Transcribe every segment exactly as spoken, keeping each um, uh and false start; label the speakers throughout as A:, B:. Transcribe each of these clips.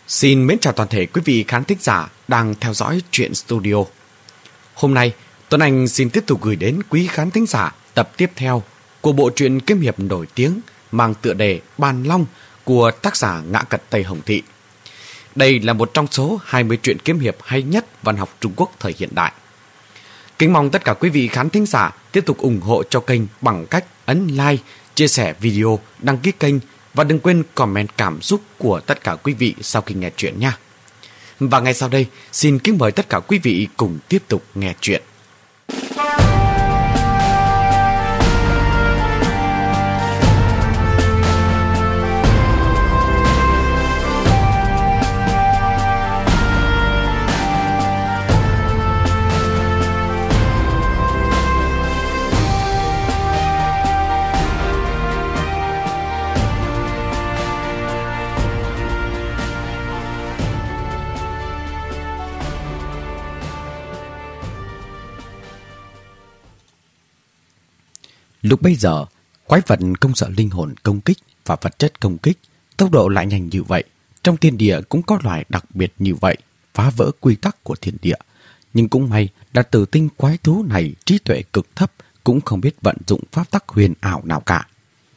A: Xin mến chào toàn thể quý vị khán thính giả đang theo dõi Truyện Studio. Hôm nay, Tuấn Anh xin tiếp tục gửi đến quý khán thính giả tập tiếp theo của bộ truyện kiếm hiệp nổi tiếng mang tựa đề Bàn Long của tác giả Ngã Cật Tây Hồng Thị. Đây là một trong số hai mươi truyện kiếm hiệp hay nhất văn học Trung Quốc thời hiện đại. Kính mong tất cả quý vị khán thính giả tiếp tục ủng hộ cho kênh bằng cách ấn like, chia sẻ video, đăng ký kênh và đừng quên comment cảm xúc của tất cả quý vị sau khi nghe chuyện nha. Và ngay sau đây, xin kính mời tất cả quý vị cùng tiếp tục nghe chuyện. Lúc bây giờ, quái vật không sợ linh hồn công kích và vật chất công kích, tốc độ lại nhanh như vậy. Trong thiên địa cũng có loài đặc biệt như vậy, phá vỡ quy tắc của thiên địa. Nhưng cũng may là tử tinh quái thú này trí tuệ cực thấp, cũng không biết vận dụng pháp tắc huyền ảo nào cả.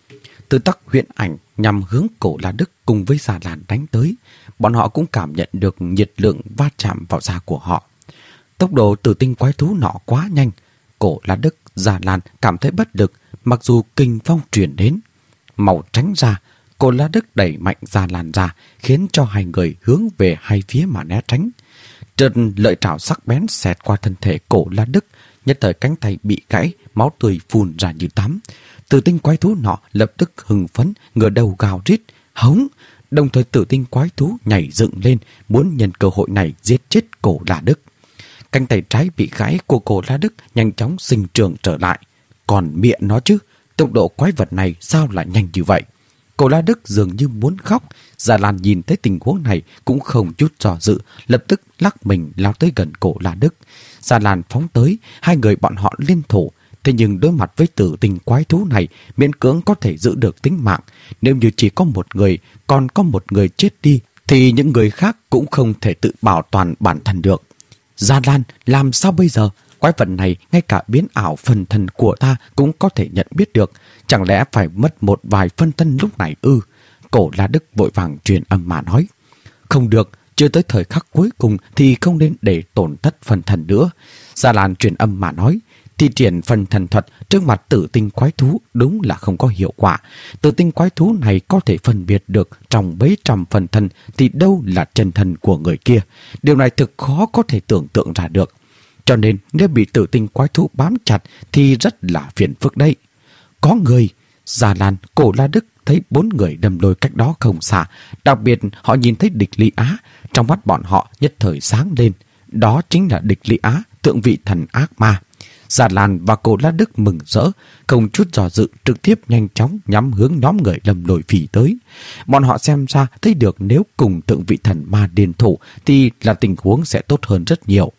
A: Từ tắc huyền ảnh nhằm hướng Cổ La Đức cùng với Già Lan đánh tới, bọn họ cũng cảm nhận được nhiệt lượng va chạm vào da của họ. Tốc độ tử tinh quái thú nọ quá nhanh, Cổ La Đức, Già Lan cảm thấy bất lực, mặc dù kình phong truyền đến. Mau tránh ra, Cổ La Đức đẩy mạnh Già Lan ra, khiến cho hai người hướng về hai phía mà né tránh. Chợt lợi trảo sắc bén xẹt qua thân thể Cổ La Đức, nhất thời cánh tay bị gãy, máu tươi phun ra như tắm. Tử tinh quái thú nọ lập tức hưng phấn, ngửa đầu gào rít, hống. Đồng thời tử tinh quái thú nhảy dựng lên, muốn nhân cơ hội này giết chết Cổ La Đức. Cánh tay trái bị gãy của Cổ La Đức nhanh chóng sinh trưởng trở lại. Còn miệng nó chứ, tốc độ quái vật này sao lại nhanh như vậy? Cổ La Đức dường như muốn khóc. Già Lan nhìn thấy tình huống này cũng không chút do dự, lập tức lắc mình lao tới gần Cổ La Đức. Già Lan phóng tới, hai người bọn họ liên thủ. Thế nhưng đối mặt với tử tinh quái thú này, miễn cưỡng có thể giữ được tính mạng. Nếu như chỉ có một người, còn có một người chết đi, thì những người khác cũng không thể tự bảo toàn bản thân được. Già Lan, làm sao bây giờ? Quái vật này ngay cả biến ảo phân thân của ta cũng có thể nhận biết được. Chẳng lẽ phải mất một vài phân thân lúc này ư? Cổ La Đức vội vàng truyền âm mà nói. Không được, chưa tới thời khắc cuối cùng thì không nên để tổn thất phân thân nữa. Già Lan truyền âm mà nói. Thi triển phân thần thuật trước mặt tử tinh quái thú đúng là không có hiệu quả. Tử tinh quái thú này có thể phân biệt được trong mấy trăm phần thân thì đâu là chân thân của người kia. Điều này thực khó có thể tưởng tượng ra được. Cho nên nếu bị tử tinh quái thú bám chặt thì rất là phiền phức đấy. Có người, Già Lan, Cổ La Đức thấy bốn người đâm lôi cách đó không xa. Đặc biệt họ nhìn thấy địch Ly Á, trong mắt bọn họ nhất thời sáng lên. Đó chính là địch Ly Á, thượng vị thần ác ma. Già Lan và Cổ La Đức mừng rỡ, không chút dò dự trực tiếp nhanh chóng nhắm hướng nhóm người lầm lội phỉ tới. Bọn họ xem ra thấy được nếu cùng thượng vị thần ma liên thủ thì là tình huống sẽ tốt hơn rất nhiều.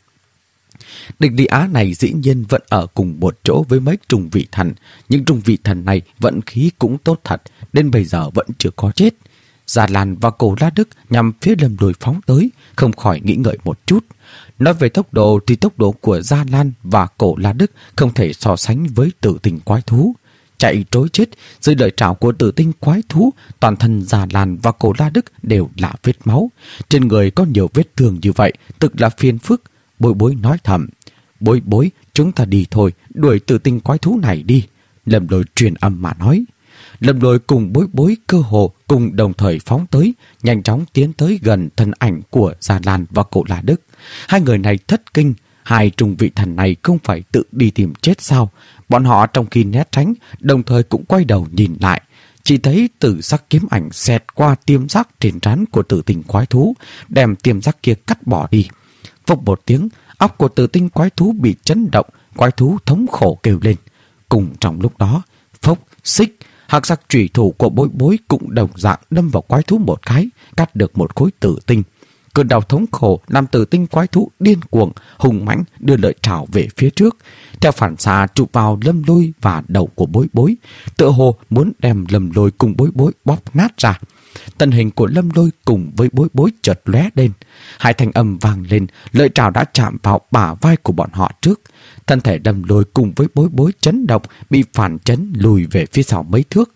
A: Địch Ly Á này dĩ nhiên vẫn ở cùng một chỗ với mấy trung vị thần. Những trung vị thần này vận khí cũng tốt thật, đến bây giờ vẫn chưa có chết. Già Lan và Cổ La Đức nhằm phía lầm lùi phóng tới, không khỏi nghĩ ngợi một chút. Nói về tốc độ thì tốc độ của Già Lan và Cổ La Đức không thể so sánh với tử tinh quái thú. Chạy trối chết dưới lợi trảo của tử tinh quái thú, toàn thân Già Lan và Cổ La Đức đều là vết máu. Trên người có nhiều vết thương như vậy, tức là phiền phức. Bối Bối nói thầm. Bối Bối, chúng ta đi thôi, đuổi tử tinh quái thú này đi. Lâm Lôi truyền âm mà nói. Lâm Lôi cùng Bối Bối cơ hồ cùng đồng thời phóng tới, nhanh chóng tiến tới gần thân ảnh của Già Lan và Cổ La Đức. Hai người này thất kinh, hai trung vị thần này không phải tự đi tìm chết sao? Bọn họ trong khi né tránh, đồng thời cũng quay đầu nhìn lại. Chỉ thấy tử sắc kiếm ảnh xẹt qua tiêm giác trên trán của tử tinh quái thú, đem tiêm giác kia cắt bỏ đi. Phốc một tiếng, óc của tử tinh quái thú bị chấn động, quái thú thống khổ kêu lên. Cùng trong lúc đó, phốc, xích, hạc sắc chủy thủ của Bối Bối cũng đồng dạng đâm vào quái thú một cái, cắt được một khối tử tinh. Cơn đau thống khổ làm tử tinh quái thú điên cuồng, hùng mãnh đưa lợi trảo về phía trước, theo phản xạ chụp vào Lâm Lôi và đầu của Bối Bối, tựa hồ muốn đem Lâm Lôi cùng Bối Bối bóp nát ra. thân hình của Lâm Lôi cùng với Bối Bối chợt lóe lên. Hai thanh âm vang lên, lợi trảo đã chạm vào bả vai của bọn họ trước. Thân thể Lâm Lôi cùng với Bối Bối chấn động, bị phản chấn lùi về phía sau mấy thước.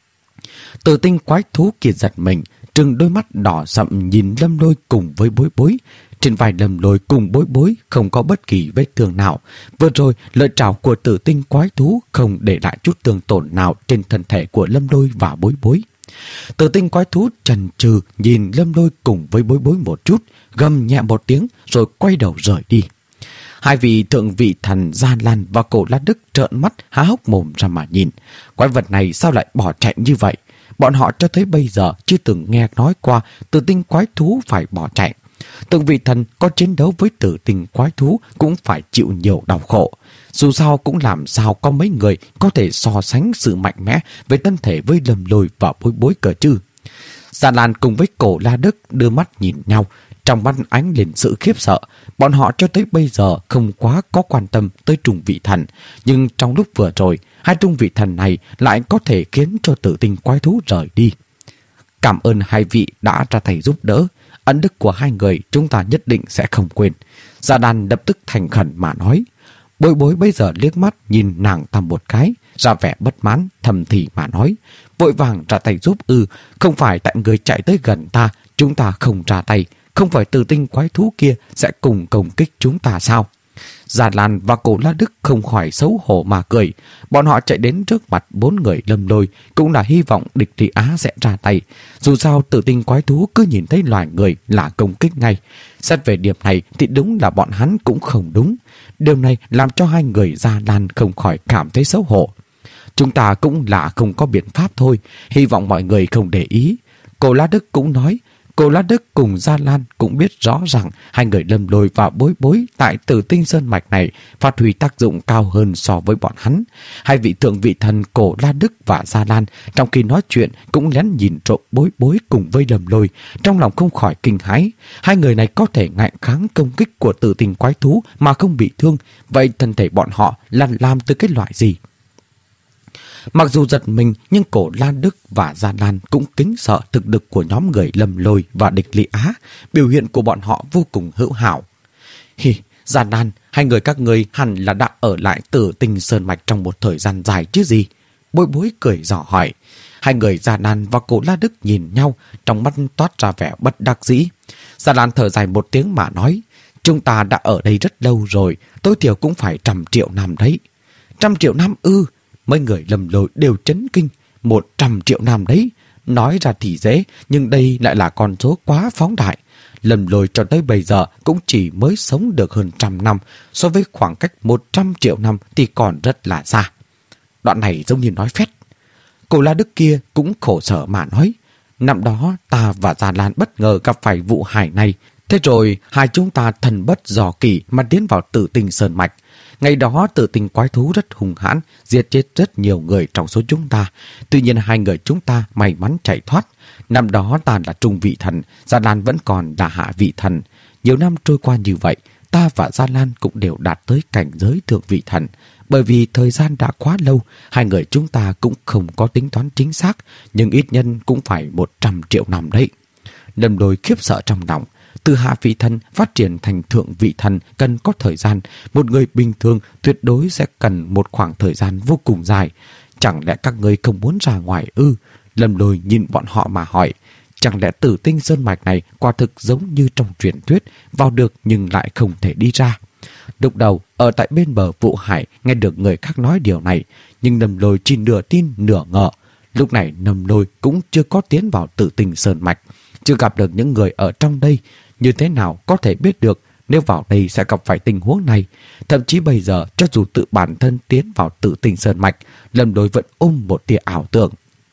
A: Tử tinh quái thú kia giật mình, trừng đôi mắt đỏ sậm nhìn Lâm Lôi cùng với Bối Bối. Trên vai Lâm Lôi cùng Bối Bối không có bất kỳ vết thương nào. Vừa rồi, lợi trảo của tử tinh quái thú không để lại chút thương tổn nào trên thân thể của Lâm Lôi và Bối Bối. Tử tinh quái thú chần chừ nhìn Lâm Lôi cùng với Bối Bối một chút, gầm nhẹ một tiếng rồi quay đầu rời đi. Hai vị thượng vị thần Gia Lan và Cổ La Đức trợn mắt há hốc mồm ra mà nhìn. Quái vật này sao lại bỏ chạy như vậy? Bọn họ cho tới bây giờ chưa từng nghe nói qua tử tinh quái thú phải bỏ chạy. Thượng vị thần có chiến đấu với tử tinh quái thú cũng phải chịu nhiều đau khổ. Dù sao cũng làm sao có mấy người có thể so sánh sự mạnh mẽ về thân thể với Lâm Lôi và Bối Bối cờ chứ. Gia Lan cùng với Cổ La Đức đưa mắt nhìn nhau, trong mắt ánh lên sự khiếp sợ. Bọn họ cho tới bây giờ không quá có quan tâm tới trung vị thần, nhưng trong lúc vừa rồi, hai trung vị thần này lại có thể khiến cho tử tinh quái thú rời đi. Cảm ơn hai vị đã ra tay giúp đỡ. Ân đức của hai người chúng ta nhất định sẽ không quên. Gia Đan lập tức thành khẩn mà nói. Bối Bối bây giờ liếc mắt nhìn nàng ta một cái, ra vẻ bất mãn, thầm thì mà nói. Vội vàng ra tay giúp ư, không phải tại người chạy tới gần ta, chúng ta không ra tay. Không phải tử tinh quái thú kia sẽ cùng công kích chúng ta sao? Gia Lan và Cổ La Đức không khỏi xấu hổ mà cười. Bọn họ chạy đến trước mặt bốn người Lâm Lôi cũng là hy vọng địch Lý Á sẽ ra tay. Dù sao tử tinh quái thú cứ nhìn thấy loài người là công kích ngay. Xét về điểm này thì đúng là bọn hắn cũng không đúng. Điều này làm cho hai người Gia Lan không khỏi cảm thấy xấu hổ. Chúng ta cũng là không có biện pháp thôi, hy vọng mọi người không để ý. Cổ La Đức cũng nói. Cổ La Đức cùng Gia Lan cũng biết rõ rằng hai người Lâm Lôi và Bối Bối tại Tử Tinh Sơn Mạch này phát huy tác dụng cao hơn so với bọn hắn. Hai vị thượng vị thần Cổ La Đức và Gia Lan trong khi nói chuyện cũng lén nhìn trộm Bối Bối cùng với Lâm Lôi, trong lòng không khỏi kinh hãi. Hai người này có thể ngạnh kháng công kích của tử tinh quái thú mà không bị thương, vậy thân thể bọn họ là làm từ cái loại gì? Mặc dù giật mình nhưng Cổ La Đức và Gia Lan cũng kính sợ thực lực của nhóm người Lâm Lôi và địch Lý Á. Biểu hiện của bọn họ vô cùng hữu hảo. Hi, Gia Lan, hai người các ngươi hẳn là đã ở lại Tử Tinh Sơn Mạch trong một thời gian dài chứ gì? Bối Bối cười dò hỏi. Hai người Gia Lan và Cổ La Đức nhìn nhau, trong mắt toát ra vẻ bất đắc dĩ. Gia Lan thở dài một tiếng mà nói. Chúng ta đã ở đây rất lâu rồi, tối thiểu cũng phải trăm triệu năm đấy. Trăm triệu năm ư? Mấy người Lâm Lôi đều chấn kinh. Một trăm triệu năm đấy. Nói ra thì dễ, nhưng đây lại là con số quá phóng đại. Lâm Lôi cho tới bây giờ cũng chỉ mới sống được hơn trăm năm, so với khoảng cách một trăm triệu năm thì còn rất là xa. Đoạn này giống như nói phét. Cổ La Đức kia cũng khổ sở mà nói. Năm đó ta và Gia Lan bất ngờ gặp phải vụ hại này. Thế rồi hai chúng ta thần bất dò kỳ mà tiến vào Tử Tinh Sơn Mạch. Ngày đó tử tinh quái thú rất hung hãn, giết chết rất nhiều người trong số chúng ta. Tuy nhiên hai người chúng ta may mắn chạy thoát. Năm đó ta là trung vị thần, Gia Lan vẫn còn là hạ vị thần. Nhiều năm trôi qua như vậy, ta và Gia Lan cũng đều đạt tới cảnh giới thượng vị thần. Bởi vì thời gian đã quá lâu, hai người chúng ta cũng không có tính toán chính xác, nhưng ít nhân cũng phải một trăm triệu năm đấy. Lâm Lôi khiếp sợ trong lòng. Từ hạ vị thần phát triển thành thượng vị thần cần có thời gian. Một người bình thường tuyệt đối sẽ cần một khoảng thời gian vô cùng dài. Chẳng lẽ các ngươi không muốn ra ngoài ư? Lâm Lôi nhìn bọn họ mà hỏi. Chẳng lẽ Tử Tinh Sơn Mạch này quả thực giống như trong truyền thuyết, vào được nhưng lại không thể đi ra? Lúc đầu ở tại bên bờ Vụ Hải nghe được người khác nói điều này, nhưng Lâm Lôi chỉ nửa tin nửa ngờ. Lúc này Lâm Lôi cũng chưa có tiến vào Tử Tinh Sơn Mạch, chưa gặp được những người ở trong đây. Như thế nào có thể biết được nếu vào đây sẽ gặp phải tình huống này? Thậm chí bây giờ cho dù tự bản thân tiến vào Tử Tinh Sơn Mạch, Lâm Lôi vẫn ôm một tia ảo tưởng,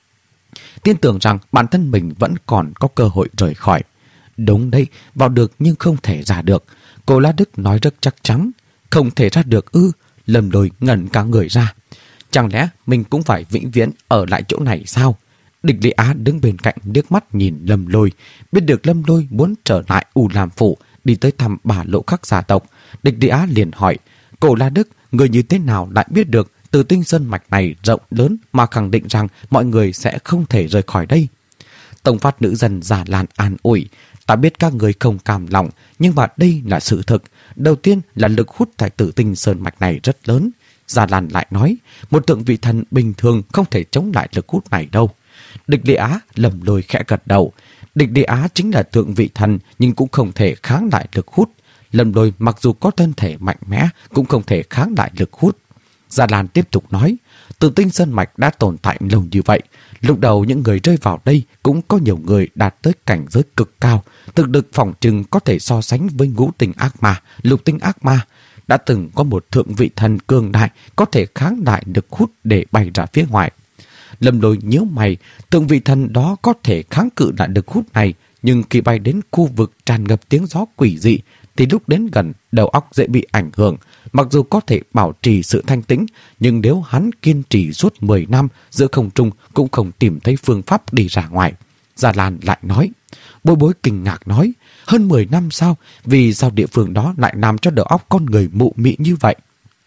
A: tin tưởng rằng bản thân mình vẫn còn có cơ hội rời khỏi. Đúng đấy, vào được nhưng không thể ra được. Cô La Đức nói rất chắc chắn. Không thể ra được ư? Lâm Lôi ngẩn cả người ra. Chẳng lẽ mình cũng phải vĩnh viễn ở lại chỗ này sao? Địch Lý Á đứng bên cạnh liếc mắt nhìn Lâm Lôi. Biết được Lâm Lôi muốn trở lại U Lam Phủ, đi tới thăm bà Lộ Khắc gia tộc. Địch Lý Á liền hỏi, Cổ La Đức, người như thế nào lại biết được Tử Tinh Sơn Mạch này rộng lớn mà khẳng định rằng mọi người sẽ không thể rời khỏi đây? Tông phát nữ dân Già Lan an ủi. Ta biết các người không cam lòng, nhưng mà đây là sự thực. Đầu tiên là lực hút tại Tử Tinh Sơn Mạch này rất lớn. Già Lan lại nói, một tượng vị thần bình thường không thể chống lại lực hút này đâu. Địch Địa Á lầm lôi khẽ gật đầu. Địch Địa Á chính là tượng vị thần, nhưng cũng không thể kháng lại lực hút. Lâm Lôi mặc dù có thân thể mạnh mẽ, cũng không thể kháng lại lực hút. Gia Lan tiếp tục nói, Tử Tinh Sơn Mạch đã tồn tại lâu như vậy. Lúc đầu những người rơi vào đây cũng có nhiều người đạt tới cảnh giới cực cao, thực lực phỏng chừng có thể so sánh với ngũ tinh ác ma, lục tinh ác ma. Đã từng có một thượng vị thần cường đại có thể kháng đại lực hút để bay ra phía ngoài. Lâm Lôi nhíu mày, thượng vị thần đó có thể kháng cự lại lực hút này, nhưng khi bay đến khu vực tràn ngập tiếng gió quỷ dị thì lúc đến gần đầu óc dễ bị ảnh hưởng. Mặc dù có thể bảo trì sự thanh tĩnh, nhưng nếu hắn kiên trì suốt mười năm giữa không trung cũng không tìm thấy phương pháp đi ra ngoài. Gia Lan lại nói. Bối Bối kinh ngạc nói, hơn mười năm sao? Vì sao địa phương đó lại làm cho đầu óc con người mụ mị như vậy?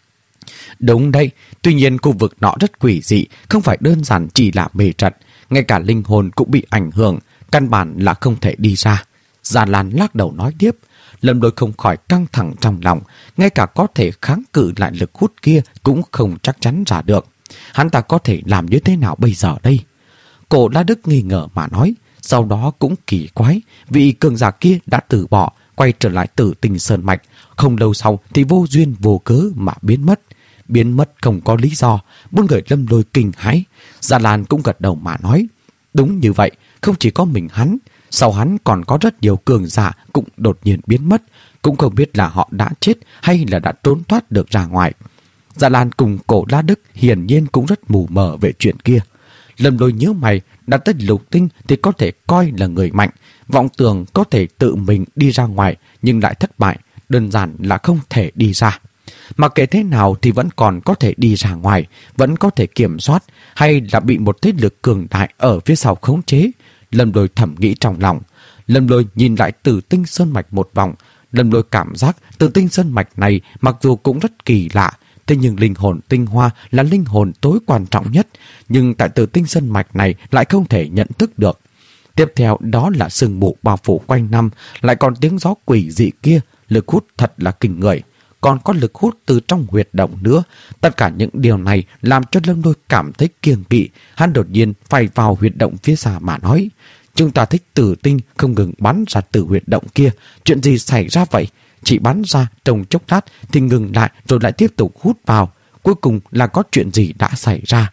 A: Đúng đây, tuy nhiên khu vực nọ rất quỷ dị, không phải đơn giản chỉ là mê trận, ngay cả linh hồn cũng bị ảnh hưởng, căn bản là không thể đi ra. Gia Lan lắc đầu nói tiếp. Lâm Lôi không khỏi căng thẳng trong lòng, ngay cả có thể kháng cự lại lực hút kia cũng không chắc chắn ra được. Hắn ta có thể làm như thế nào bây giờ đây? Cổ La Đức nghi ngờ mà nói, sau đó cũng kỳ quái, vị cường giả kia đã từ bỏ, quay trở lại Tử Tinh Sơn Mạch, không lâu sau thì vô duyên vô cớ mà biến mất. Biến mất không có lý do, bốn người Lâm Lôi kinh hãi. Gia Lan cũng gật đầu mà nói, đúng như vậy, không chỉ có mình hắn, sau hắn còn có rất nhiều cường giả cũng đột nhiên biến mất, cũng không biết là họ đã chết hay là đã trốn thoát được ra ngoài. Gia Lan cùng Cổ La Đức hiển nhiên cũng rất mù mờ về chuyện kia. Lâm Lôi nhớ mày, đã tới lục tinh thì có thể coi là người mạnh, vọng tưởng có thể tự mình đi ra ngoài nhưng lại thất bại, đơn giản là không thể đi ra. Mà kể thế nào thì vẫn còn có thể đi ra ngoài, vẫn có thể kiểm soát, hay là bị một thế lực cường đại ở phía sau khống chế. Lâm Lôi thầm nghĩ trong lòng. Lâm Lôi nhìn lại Tử Tinh Sơn Mạch một vòng. Lâm Lôi cảm giác Tử Tinh Sơn Mạch này mặc dù cũng rất kỳ lạ, thế nhưng linh hồn tinh hoa là linh hồn tối quan trọng nhất, nhưng tại Tử Tinh Sơn Mạch này lại không thể nhận thức được. Tiếp theo đó là sương mù bao phủ quanh năm, lại còn tiếng gió quỷ dị kia, lực hút thật là kinh người. Còn có lực hút từ trong huyệt động nữa. Tất cả những điều này làm cho Lâm Lôi cảm thấy kiêng kỵ. Hắn đột nhiên phải vào huyệt động phía xa mà nói, chúng ta thích tử tinh không ngừng bắn ra từ huyệt động kia. Chuyện gì xảy ra vậy? Chỉ bắn ra trong chốc lát thì ngừng lại rồi lại tiếp tục hút vào. Cuối cùng là có chuyện gì đã xảy ra?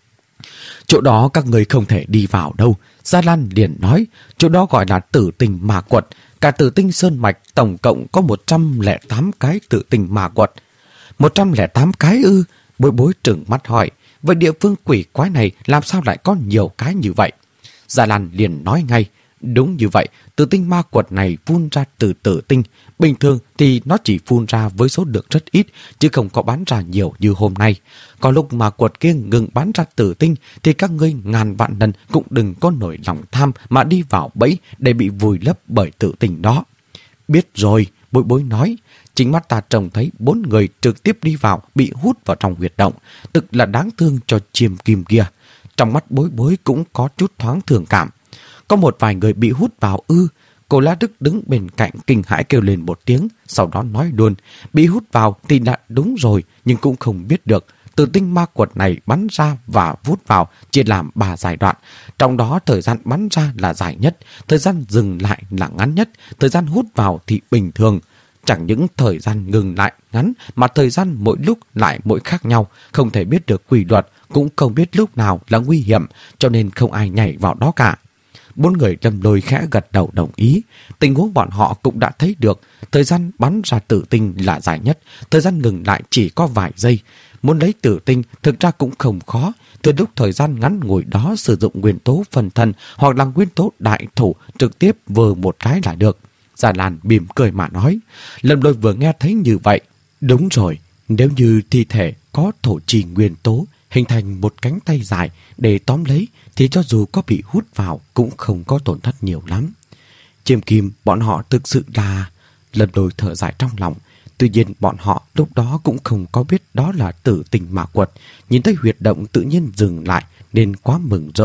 A: Chỗ đó các người không thể đi vào đâu. Gia Lan liền nói, chỗ đó gọi là Tử Tinh Ma Quật. Cả Tử Tinh Sơn Mạch tổng cộng có một trăm lẻ tám cái Tử Tinh Ma Quật. một trăm lẻ tám cái ư? Bối Bối trừng mắt hỏi, vậy địa phương quỷ quái này làm sao lại có nhiều cái như vậy? Gia Lan liền nói ngay, đúng như vậy, Tử Tinh Ma Quật này phun ra từ tử tinh. Bình thường thì nó chỉ phun ra với số lượng rất ít, chứ không có bắn ra nhiều như hôm nay. Còn lúc mà quật kia ngừng bắn ra tử tinh thì các ngươi ngàn vạn lần cũng đừng có nổi lòng tham mà đi vào bẫy để bị vùi lấp bởi tử tinh đó. Biết rồi, Bối Bối nói, chính mắt ta trông thấy bốn người trực tiếp đi vào bị hút vào trong huyệt động, tức là đáng thương cho chiêm kim kia. Trong mắt Bối Bối cũng có chút thoáng thương cảm. Có một vài người bị hút vào ư? Cô La Đức đứng bên cạnh kinh hãi kêu lên một tiếng, sau đó nói luôn, bị hút vào thì đã đúng rồi, nhưng cũng không biết được. Tử Tinh Ma Quật này bắn ra và hút vào chia làm ba giai đoạn. Trong đó thời gian bắn ra là dài nhất, thời gian dừng lại là ngắn nhất, thời gian hút vào thì bình thường. Chẳng những thời gian ngừng lại ngắn mà thời gian mỗi lúc lại mỗi khác nhau, không thể biết được quy luật, cũng không biết lúc nào là nguy hiểm, cho nên không ai nhảy vào đó cả. Bốn người Lâm Lôi khẽ gật đầu đồng ý. Tình huống bọn họ cũng đã thấy được, thời gian bắn ra tử tinh là dài nhất, thời gian ngừng lại chỉ có vài giây. Muốn lấy tử tinh thực ra cũng không khó, từ lúc thời gian ngắn ngủi đó sử dụng nguyên tố phần thân hoặc là nguyên tố đại thủ trực tiếp vờ một cái là được. Gia Lan mỉm cười mà nói. Lâm Lôi vừa nghe thấy như vậy, đúng rồi, nếu như thi thể có thổ trì nguyên tố hình thành một cánh tay dài để tóm lấy thì cho dù có bị hút vào cũng không có tổn thất nhiều lắm. Chiêm kim bọn họ thực sự là... Lâm Lôi thở dài trong lòng. Tuy nhiên bọn họ lúc đó cũng không có biết đó là Tử Tinh Ma Quật. Nhìn thấy huyệt động tự nhiên dừng lại nên quá mừng rỡ,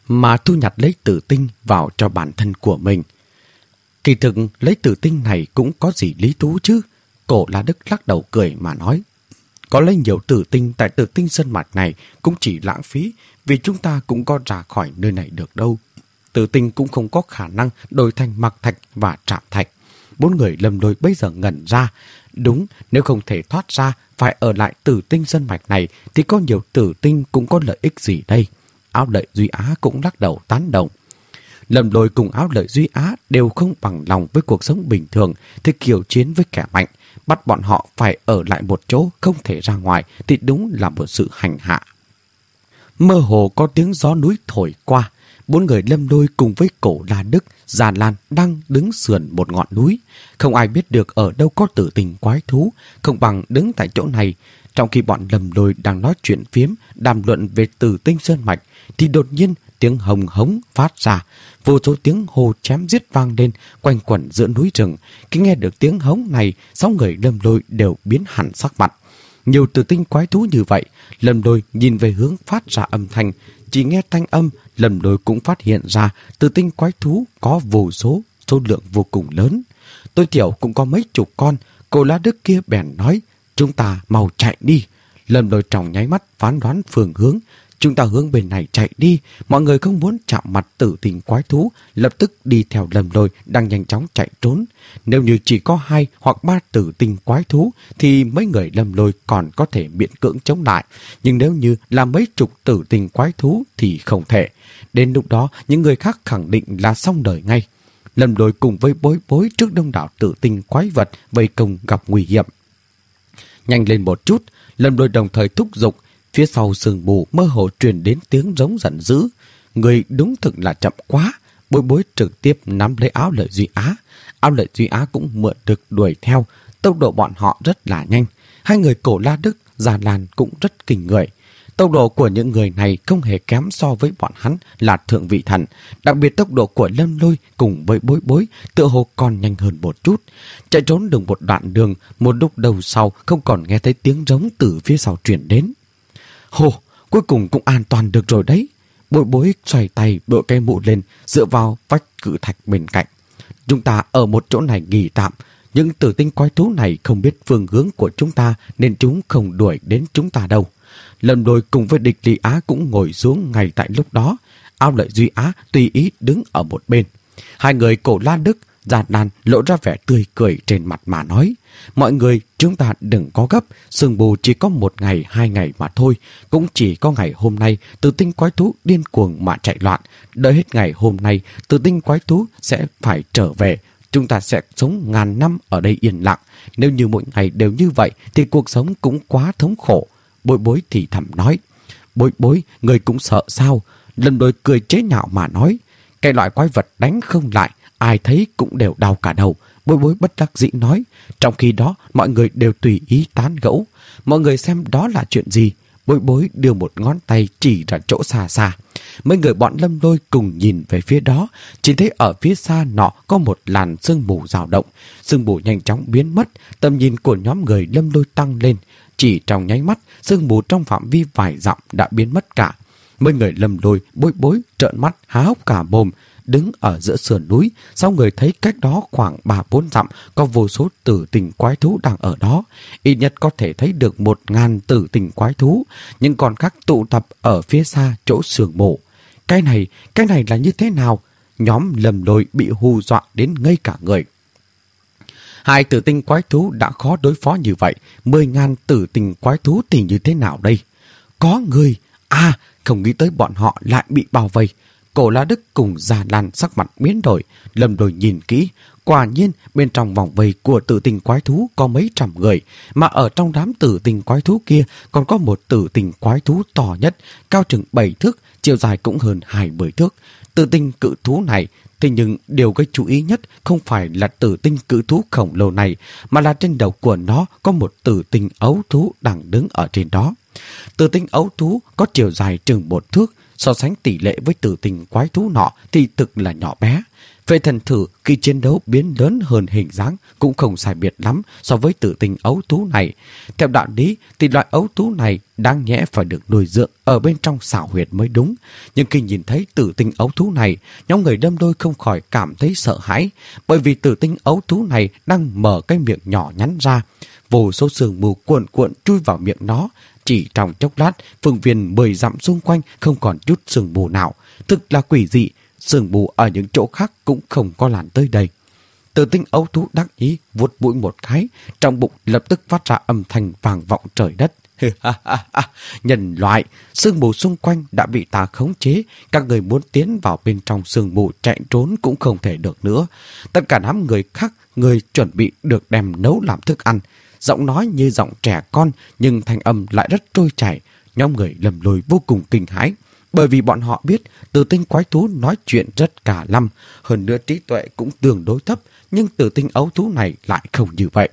A: mà thu nhặt lấy tử tinh vào cho bản thân của mình. Kỳ thực lấy tử tinh này cũng có gì lý thú chứ. Cổ La Đức lắc đầu cười mà nói, có lấy nhiều tử tinh tại tử tinh sơn mạch này cũng chỉ lãng phí, vì chúng ta cũng có ra khỏi nơi này được đâu. Tử tinh cũng không có khả năng đổi thành mặc thạch và trạm thạch. Bốn người Lâm Lôi bây giờ ngẩn ra. Đúng, nếu không thể thoát ra phải ở lại tử tinh sơn mạch này thì có nhiều tử tinh cũng có lợi ích gì đây? Áo Lợi Duy Á cũng lắc đầu tán đồng. Lâm Lôi cùng Áo Lợi Duy Á đều không bằng lòng với cuộc sống bình thường thì kiều chiến với kẻ mạnh. Bắt bọn họ phải ở lại một chỗ không thể ra ngoài thì đúng là một sự hành hạ. Mơ hồ có tiếng gió núi thổi qua. Bốn người Lâm Lôi cùng với Cổ La Đức, Già Lan đang đứng sườn một ngọn núi. Không ai biết được ở đâu có tử tình quái thú, không bằng đứng tại chỗ này. Trong khi bọn Lâm Lôi đang nói chuyện phiếm, đàm luận về tử tinh sơn mạch, thì đột nhiên tiếng hồng hống phát ra. Vô số tiếng hô chém giết vang lên quanh quẩn giữa núi rừng. Khi nghe được tiếng hống này, sáu người Lâm Lôi đều biến hẳn sắc mặt. Nhiều tử tinh quái thú như vậy, Lâm Lôi nhìn về hướng phát ra âm thanh. Chỉ nghe thanh âm, Lâm Lôi cũng phát hiện ra tử tinh quái thú có vô số, số lượng vô cùng lớn. Tối thiểu cũng có mấy chục con. Cô La Đức kia bèn nói, chúng ta mau chạy đi. Lâm Lôi trong nháy mắt phán đoán phương hướng. Chúng ta hướng bên này chạy đi. Mọi người không muốn chạm mặt tử tinh quái thú, lập tức đi theo Lâm Lôi đang nhanh chóng chạy trốn. Nếu như chỉ có hai hoặc ba tử tinh quái thú thì mấy người Lâm Lôi còn có thể miễn cưỡng chống lại. Nhưng nếu như là mấy chục tử tinh quái thú thì không thể. Đến lúc đó những người khác khẳng định là xong đời ngay. Lâm Lôi cùng với Bối Bối trước đông đảo tử tinh quái vật vây công gặp nguy hiểm. Nhanh lên một chút, Lâm Lôi đồng thời thúc giục. Phía sau sương mù mơ hồ truyền đến tiếng rống giận dữ. Người đúng thực là chậm quá. Bối Bối trực tiếp nắm lấy Áo Lợi Duy Á. Áo Lợi Duy Á cũng mượn được đuổi theo. Tốc độ bọn họ rất là nhanh. Hai người Cổ La Đức, Già Lan cũng rất kinh người. Tốc độ của những người này không hề kém so với bọn hắn là thượng vị thần. Đặc biệt tốc độ của Lâm Lôi cùng với Bối Bối tựa hồ còn nhanh hơn một chút. Chạy trốn được một đoạn đường, một lúc đầu sau không còn nghe thấy tiếng rống từ phía sau truyền đến. Hồ, cuối cùng cũng an toàn được rồi đấy. Bối Bối xoay tay đội cây mũ lên, dựa vào vách cự thạch bên cạnh. Chúng ta ở một chỗ này nghỉ tạm. Nhưng tử tinh quái thú này không biết phương hướng của chúng ta nên chúng không đuổi đến chúng ta đâu. Lâm Lôi cùng với Địch Lý Á cũng ngồi xuống ngay tại lúc đó. Áo Lợi Duy Á tùy ý đứng ở một bên. Hai người Cổ La Đức, Già Lan lộ ra vẻ tươi cười trên mặt mà nói, mọi người chúng ta đừng có gấp, sương mù chỉ có một ngày hai ngày mà thôi, cũng chỉ có ngày hôm nay tử tinh quái thú điên cuồng mà chạy loạn, đợi hết ngày hôm nay tử tinh quái thú sẽ phải trở về, chúng ta sẽ sống ngàn năm ở đây yên lặng. Nếu như mỗi ngày đều như vậy thì cuộc sống cũng quá thống khổ. Bối Bối thì thầm nói. Bối Bối, người cũng sợ sao? Lâm Lôi cười chế nhạo mà nói, cái loại quái vật đánh không lại, ai thấy cũng đều đau cả đầu. Bối Bối bất đắc dĩ nói. Trong khi đó mọi người đều tùy ý tán gẫu. Mọi người xem đó là chuyện gì? Bối Bối đưa một ngón tay chỉ ra chỗ xa xa. Mấy người bọn Lâm Lôi cùng nhìn về phía đó. Chỉ thấy ở phía xa nọ có một làn sương mù dao động. Sương mù nhanh chóng biến mất. Tầm nhìn của nhóm người Lâm Lôi tăng lên. Chỉ trong nháy mắt, sương mù trong phạm vi vài dặm đã biến mất cả. Mấy người Lâm Lôi, Bối Bối trợn mắt há hốc cả mồm. Đứng ở giữa sườn núi, sau người thấy cách đó khoảng ba bốn dặm có vô số tử tinh quái thú đang ở đó. Ít nhất có thể thấy được một ngàn tử tinh quái thú, nhưng còn khác tụ tập ở phía xa chỗ sương mù. Cái này, cái này là như thế nào? Nhóm Lâm Lôi bị hù dọa đến ngây cả người. Hai tử tinh quái thú đã khó đối phó như vậy, mười ngàn tử tinh quái thú thì như thế nào đây? Có người, à, không nghĩ tới bọn họ lại bị bao vây. Cổ La Đức cùng Già Lan sắc mặt biến đổi. Lâm Lôi nhìn kỹ, quả nhiên bên trong vòng vây của tử tinh quái thú có mấy trăm người, mà ở trong đám tử tinh quái thú kia còn có một tử tinh quái thú to nhất, cao chừng bảy thước, chiều dài cũng hơn hai mươi thước. Tử tinh cự thú này, thế nhưng điều gây chú ý nhất không phải là tử tinh cự thú khổng lồ này, mà là trên đầu của nó có một tử tinh ấu thú đang đứng ở trên đó. Tử tinh ấu thú có chiều dài chừng một thước, so sánh tỷ lệ với tử tinh quái thú nọ thì thực là nhỏ bé. Về thần thử, khi chiến đấu biến lớn hơn hình dáng cũng không sai biệt lắm so với tử tinh ấu thú này. Theo đạo lý thì loại ấu thú này đáng nhẽ phải được nuôi dưỡng ở bên trong xảo huyệt mới đúng. Nhưng khi nhìn thấy tử tinh ấu thú này, nhóm người Lâm Lôi không khỏi cảm thấy sợ hãi, bởi vì tử tinh ấu thú này đang mở cái miệng nhỏ nhắn ra. Vô số sương mù cuộn cuộn chui vào miệng nó. Chỉ trong chốc lát, phương viên mười dặm xung quanh không còn chút sương mù nào. Thực là quỷ dị, sương mù ở những chỗ khác cũng không có làn tới đây. Tử tinh ấu thú đắc ý vuốt mũi một cái, trong bụng lập tức phát ra âm thanh vang vọng trời đất. Nhân loại, sương mù xung quanh đã bị ta khống chế, các người muốn tiến vào bên trong sương mù chạy trốn cũng không thể được nữa. Tất cả đám người khác, người chuẩn bị được đem nấu làm thức ăn. Giọng nói như giọng trẻ con, nhưng thanh âm lại rất trôi chảy. Nhóm người Lâm Lôi vô cùng kinh hãi, bởi vì bọn họ biết tử tinh quái thú nói chuyện rất cả lăm, hơn nữa trí tuệ cũng tương đối thấp, nhưng tử tinh ấu thú này lại không như vậy.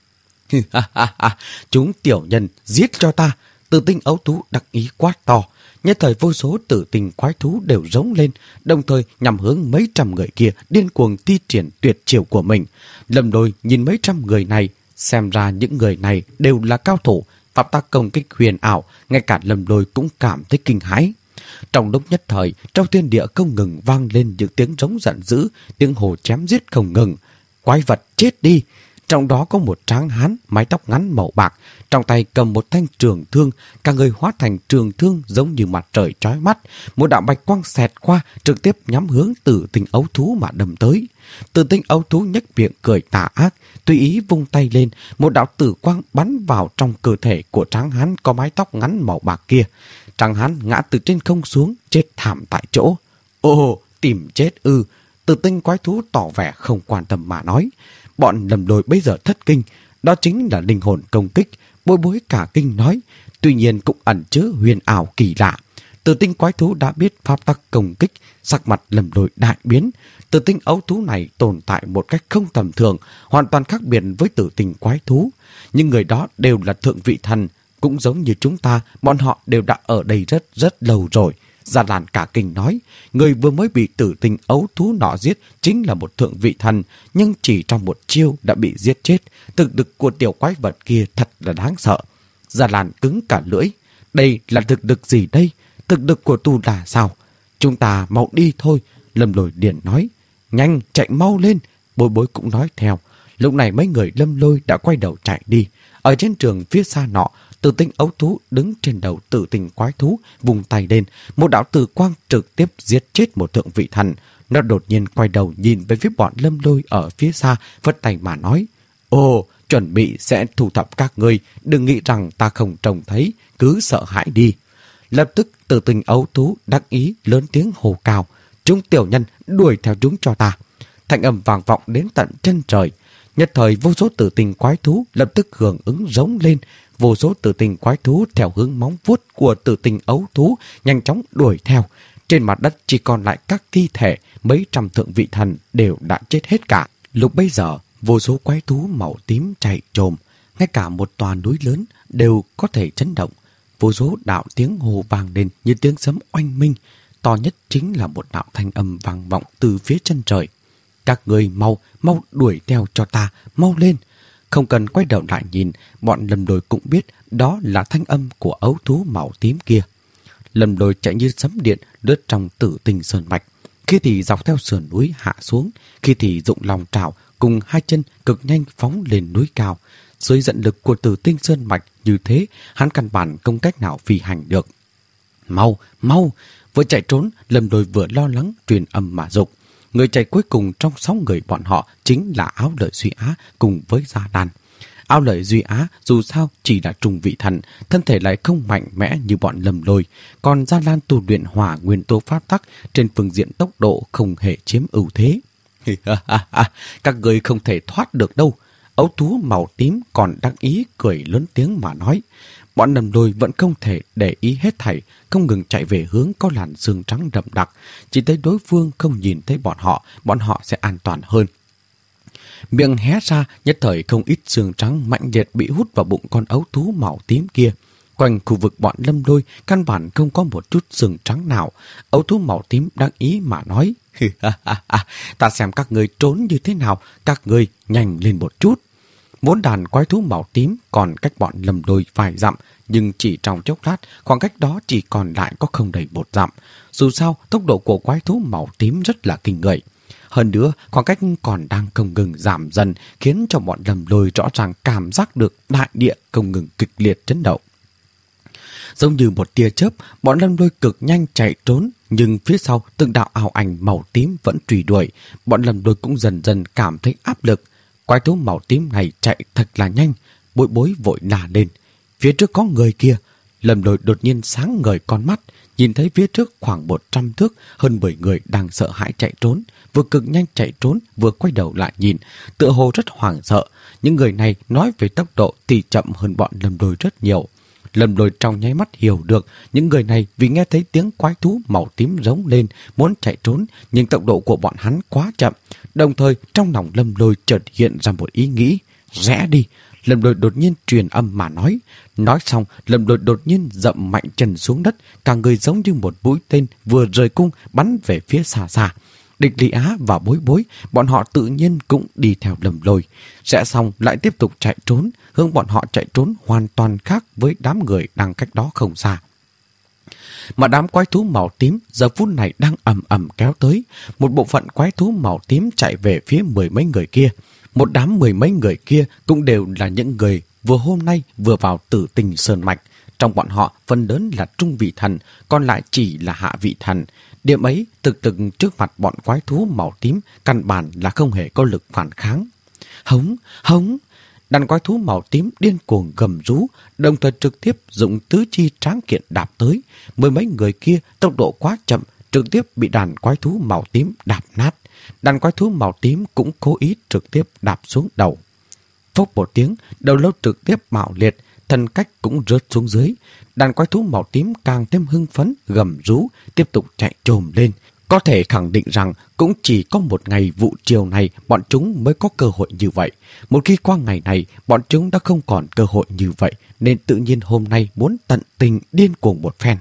A: Chúng tiểu nhân giết cho ta! Tử tinh ấu thú đắc ý quát to. Nhất thời vô số tử tinh quái thú đều rống lên, đồng thời nhằm hướng mấy trăm người kia điên cuồng thi triển tuyệt chiêu của mình. Lâm Lôi nhìn mấy trăm người này, xem ra những người này đều là cao thủ, pháp tắc công kích huyền ảo, ngay cả Lâm Lôi cũng cảm thấy kinh hãi. Trong lúc nhất thời, trong thiên địa không ngừng vang lên những tiếng rống giận dữ, tiếng hò chém giết không ngừng. Quái vật chết đi! Trong đó có một tráng hán mái tóc ngắn màu bạc, trong tay cầm một thanh trường thương, cả người hóa thành trường thương giống như mặt trời chói mắt. Một đạo bạch quang xẹt qua, trực tiếp nhắm hướng tử tinh ấu thú mà đâm tới. Tử tinh ấu thú nhếch miệng cười tà ác, tùy ý vung tay lên, một đạo tử quang bắn vào trong cơ thể của tráng hán có mái tóc ngắn màu bạc kia. Tráng hán ngã từ trên không xuống, chết thảm tại chỗ. Ồ, tìm chết ư! Tử tinh quái thú tỏ vẻ không quan tâm mà nói. Bọn Lâm Lôi bây giờ thất kinh, đó chính là linh hồn công kích. Bối bối cả kinh nói, tuy nhiên cũng ẩn chứa huyền ảo kỳ lạ. Tử tinh quái thú đã biết pháp tắc công kích, sắc mặt Lâm Lôi đại biến. Tử tinh ấu thú này tồn tại một cách không tầm thường, hoàn toàn khác biệt với tử tinh quái thú. Nhưng người đó đều là thượng vị thần, cũng giống như chúng ta, bọn họ đều đã ở đây rất rất lâu rồi. Gia Lan cả kinh nói, người vừa mới bị tử tinh ấu thú nọ giết chính là một thượng vị thần, nhưng chỉ trong một chiêu đã bị giết chết. Thực lực của tiểu quái vật kia thật là đáng sợ. Gia Lan cứng cả lưỡi. Đây là thực lực gì đây? Thực lực của tu là sao? Chúng ta mau đi thôi. Lâm Lôi liền nói. Nhanh, chạy mau lên. Bối bối cũng nói theo. Lúc này mấy người Lâm Lôi đã quay đầu chạy đi. Ở trên trường phía xa nọ, tử tinh ấu thú đứng trên đầu tử tinh quái thú, vùng tay lên, một đạo tử quang trực tiếp giết chết một thượng vị thần. Nó đột nhiên quay đầu nhìn về phía bọn Lâm Lôi ở phía xa, vất tay mà nói: Ồ, chuẩn bị sẽ thu thập các ngươi, đừng nghĩ rằng ta không trông thấy, cứ sợ hãi đi. Lập tức tử tinh ấu thú đắc ý lớn tiếng hô cao: Chúng tiểu nhân đuổi theo chúng cho ta. Thanh âm vang vọng đến tận chân trời. Nhất thời vô số tử tinh quái thú lập tức hưởng ứng rống lên. Vô số tử tinh quái thú theo hướng móng vuốt của tử tinh ấu thú nhanh chóng đuổi theo. Trên mặt đất chỉ còn lại các thi thể, mấy trăm thượng vị thần đều đã chết hết cả. Lúc bấy giờ, vô số quái thú màu tím chạy trồm, ngay cả một tòa núi lớn đều có thể chấn động. Vô số đạo tiếng hô vang lên như tiếng sấm oanh minh, to nhất chính là một đạo thanh âm vang vọng từ phía chân trời. Các người mau, mau đuổi theo cho ta, mau lên. Không cần quay đầu lại nhìn, bọn Lâm Lôi cũng biết đó là thanh âm của ấu thú màu tím kia. Lâm Lôi chạy như sấm điện lướt trong tử tinh sơn mạch, khi thì dọc theo sườn núi hạ xuống, khi thì dụng lòng trảo cùng hai chân cực nhanh phóng lên núi cao. Dưới dẫn lực của tử tinh sơn mạch như thế, hắn căn bản không cách nào phi hành được. Mau, mau! Vừa chạy trốn, Lâm Lôi vừa lo lắng truyền âm mà dục. Người chạy cuối cùng trong sáu người bọn họ chính là Áo Lợi Duy Á cùng với Gia Lan. Áo Lợi Duy Á dù sao chỉ là trùng vị thần, thân thể lại không mạnh mẽ như bọn Lâm Lôi, còn Gia Lan tu luyện hỏa nguyên tố pháp tắc, trên phương diện tốc độ không hề chiếm ưu thế. Các người không thể thoát được đâu. Ấu thú màu tím còn đắc ý cười lớn tiếng mà nói. Bọn Lâm Lôi vẫn không thể để ý hết thảy, không ngừng chạy về hướng có làn sương trắng đậm đặc. Chỉ thấy đối phương không nhìn thấy bọn họ, bọn họ sẽ an toàn hơn. Miệng hé ra, nhất thời không ít sương trắng mạnh liệt bị hút vào bụng con ấu thú màu tím kia. Quanh khu vực bọn Lâm Lôi căn bản không có một chút sương trắng nào. Ấu thú màu tím đắc ý mà nói: Ta xem các người trốn như thế nào, các người nhanh lên một chút. Bốn đàn quái thú màu tím còn cách bọn Lâm Lôi vài dặm, nhưng chỉ trong chốc lát, khoảng cách đó chỉ còn lại có không đầy một dặm. Dù sao, tốc độ của quái thú màu tím rất là kinh người. Hơn nữa, khoảng cách còn đang không ngừng giảm dần, khiến cho bọn Lâm Lôi rõ ràng cảm giác được đại địa không ngừng kịch liệt chấn động. Giống như một tia chớp, bọn Lâm Lôi cực nhanh chạy trốn, nhưng phía sau từng đạo ảo ảnh màu tím vẫn truy đuổi. Bọn Lâm Lôi cũng dần dần cảm thấy áp lực. Quái thú màu tím này chạy thật là nhanh, Bối Bối vội la lên. Phía trước có người kia. Lâm Lôi đột nhiên sáng ngời con mắt, nhìn thấy phía trước khoảng một trăm thước, hơn mười người đang sợ hãi chạy trốn, vừa cực nhanh chạy trốn, vừa quay đầu lại nhìn, tựa hồ rất hoảng sợ. Những người này nói về tốc độ thì chậm hơn bọn Lâm Lôi rất nhiều. Lâm Lôi trong nháy mắt hiểu được, những người này vì nghe thấy tiếng quái thú màu tím rống lên, muốn chạy trốn, nhưng tốc độ của bọn hắn quá chậm. Đồng thời, trong lòng Lâm Lôi chợt hiện ra một ý nghĩ, rẽ đi. Lâm Lôi đột nhiên truyền âm mà nói. Nói xong, Lâm Lôi đột nhiên dậm mạnh chân xuống đất, cả người giống như một mũi tên vừa rời cung bắn về phía xa xa. Địch Lý Á và Bối Bối, bọn họ tự nhiên cũng đi theo Lâm Lôi. Rẽ xong lại tiếp tục chạy trốn, hướng bọn họ chạy trốn hoàn toàn khác với đám người đang cách đó không xa. Mà đám quái thú màu tím giờ phút này đang ầm ầm kéo tới. Một bộ phận quái thú màu tím chạy về phía mười mấy người kia. Một đám mười mấy người kia cũng đều là những người vừa hôm nay vừa vào Tử Tình Sơn Mạch. Trong bọn họ phần lớn là trung vị thần, còn lại chỉ là hạ vị thần. Điểm ấy thực thực trước mặt bọn quái thú màu tím căn bản là không hề có lực phản kháng. Hống, hống! Đàn quái thú màu tím điên cuồng gầm rú, đồng thời trực tiếp dụng tứ chi tráng kiện đạp tới. Mười mấy người kia tốc độ quá chậm, trực tiếp bị đàn quái thú màu tím đạp nát. Đàn quái thú màu tím cũng cố ý trực tiếp đạp xuống đầu. Phốc một tiếng, đầu lâu trực tiếp bạo liệt, thân cách cũng rớt xuống dưới. Đàn quái thú màu tím càng thêm hưng phấn, gầm rú, tiếp tục chạy trồm lên. Có thể khẳng định rằng cũng chỉ có một ngày vụ chiều này bọn chúng mới có cơ hội như vậy. Một khi qua ngày này, bọn chúng đã không còn cơ hội như vậy, nên tự nhiên hôm nay muốn tận tình điên cuồng một phen.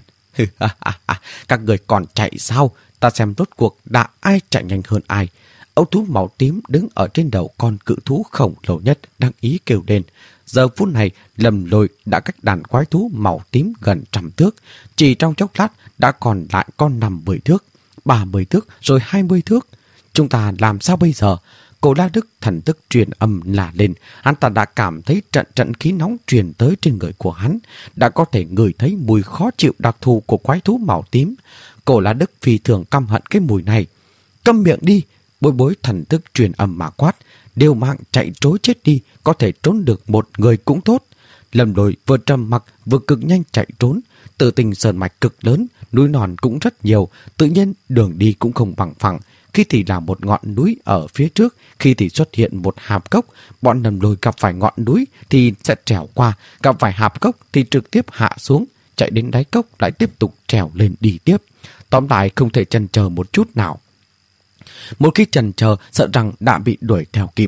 A: Các người còn chạy sao? Ta xem rốt cuộc đã ai chạy nhanh hơn ai. Âu thú màu tím đứng ở trên đầu con cự thú khổng lồ nhất đang ý kêu lên. Giờ phút này, Lâm Lôi đã cách đàn quái thú màu tím gần trăm thước. Chỉ trong chốc lát đã còn lại con năm mươi thước, ba mươi thước, rồi hai mươi thước. Chúng ta làm sao bây giờ? Cổ La Đức thần tức truyền âm là lên. Hắn ta đã cảm thấy trận trận khí nóng truyền tới trên người của hắn. Đã có thể ngửi thấy mùi khó chịu đặc thù của quái thú màu tím. Cổ La Đức phi thường căm hận cái mùi này. Câm miệng đi! Bối Bối thần tức truyền âm mà quát. Đều mạng chạy trối chết đi, có thể trốn được một người cũng tốt. Lâm Lôi vừa trầm mặc vừa cực nhanh chạy trốn. Tử Tình Sơn Mạch cực lớn, núi non cũng rất nhiều, tự nhiên đường đi cũng không bằng phẳng. Khi thì là một ngọn núi ở phía trước, khi thì xuất hiện một hạp cốc. Bọn Lâm Lôi gặp phải ngọn núi thì sẽ trèo qua, gặp phải hạp cốc thì trực tiếp hạ xuống, chạy đến đáy cốc lại tiếp tục trèo lên đi tiếp. Tóm lại không thể chần chờ một chút nào. Một khi chần chờ sợ rằng đã bị đuổi theo kịp.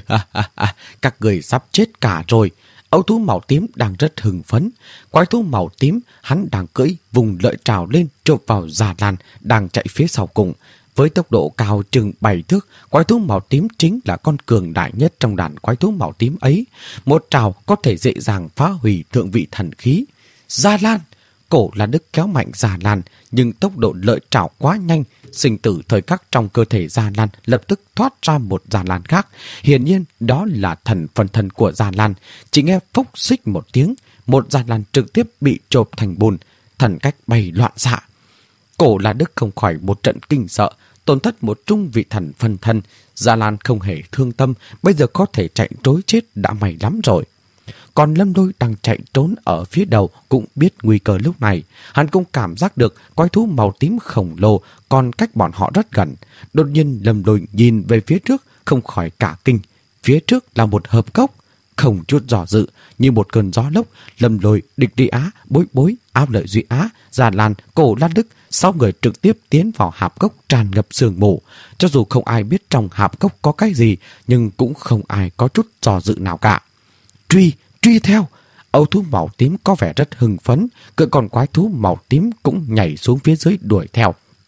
A: Các người sắp chết cả rồi. Âu thú màu tím đang rất hưng phấn. Quái thú màu tím hắn đang cưỡi vùng lợi trào lên chộp vào Già Lan đang chạy phía sau cùng. Với tốc độ cao chừng bảy thước, quái thú màu tím chính là con cường đại nhất trong đàn quái thú màu tím ấy. Một trào có thể dễ dàng phá hủy thượng vị thần khí. Già Lan! Cổ La Đức kéo mạnh Già Lan, nhưng tốc độ lợi trảo quá nhanh, sinh tử thời khắc trong cơ thể Già Lan lập tức thoát ra một Già Lan khác. Hiển nhiên đó là thần phần thân của Già Lan. Chỉ nghe phốc xích một tiếng, một Già Lan trực tiếp bị chộp thành bùn, thần cách bay loạn xạ. Cổ La Đức không khỏi một trận kinh sợ, tổn thất một trung vị thần phân thân. Già Lan không hề thương tâm, bây giờ có thể chạy trối chết đã may lắm rồi. Còn Lâm Lôi đang chạy trốn ở phía đầu cũng biết nguy cơ lúc này. Hắn cũng cảm giác được quái thú màu tím khổng lồ còn cách bọn họ rất gần. Đột nhiên Lâm Lôi nhìn về phía trước không khỏi cả kinh. Phía trước là một hợp cốc. Không chút dò dự, như một cơn gió lốc, Lâm Lôi, Địch Đi Á, Bối Bối, Áo Lợi Duy Á, Già Lan, Cổ La Đức, sáu người trực tiếp tiến vào hạp cốc tràn ngập sương mù. Cho dù không ai biết trong hạp cốc có cái gì, nhưng cũng không ai có chút dò dự nào cả. Truy! Truy theo! Âu thú màu tím có vẻ rất hưng phấn, cỡ con quái thú màu tím cũng nhảy xuống phía dưới đuổi theo.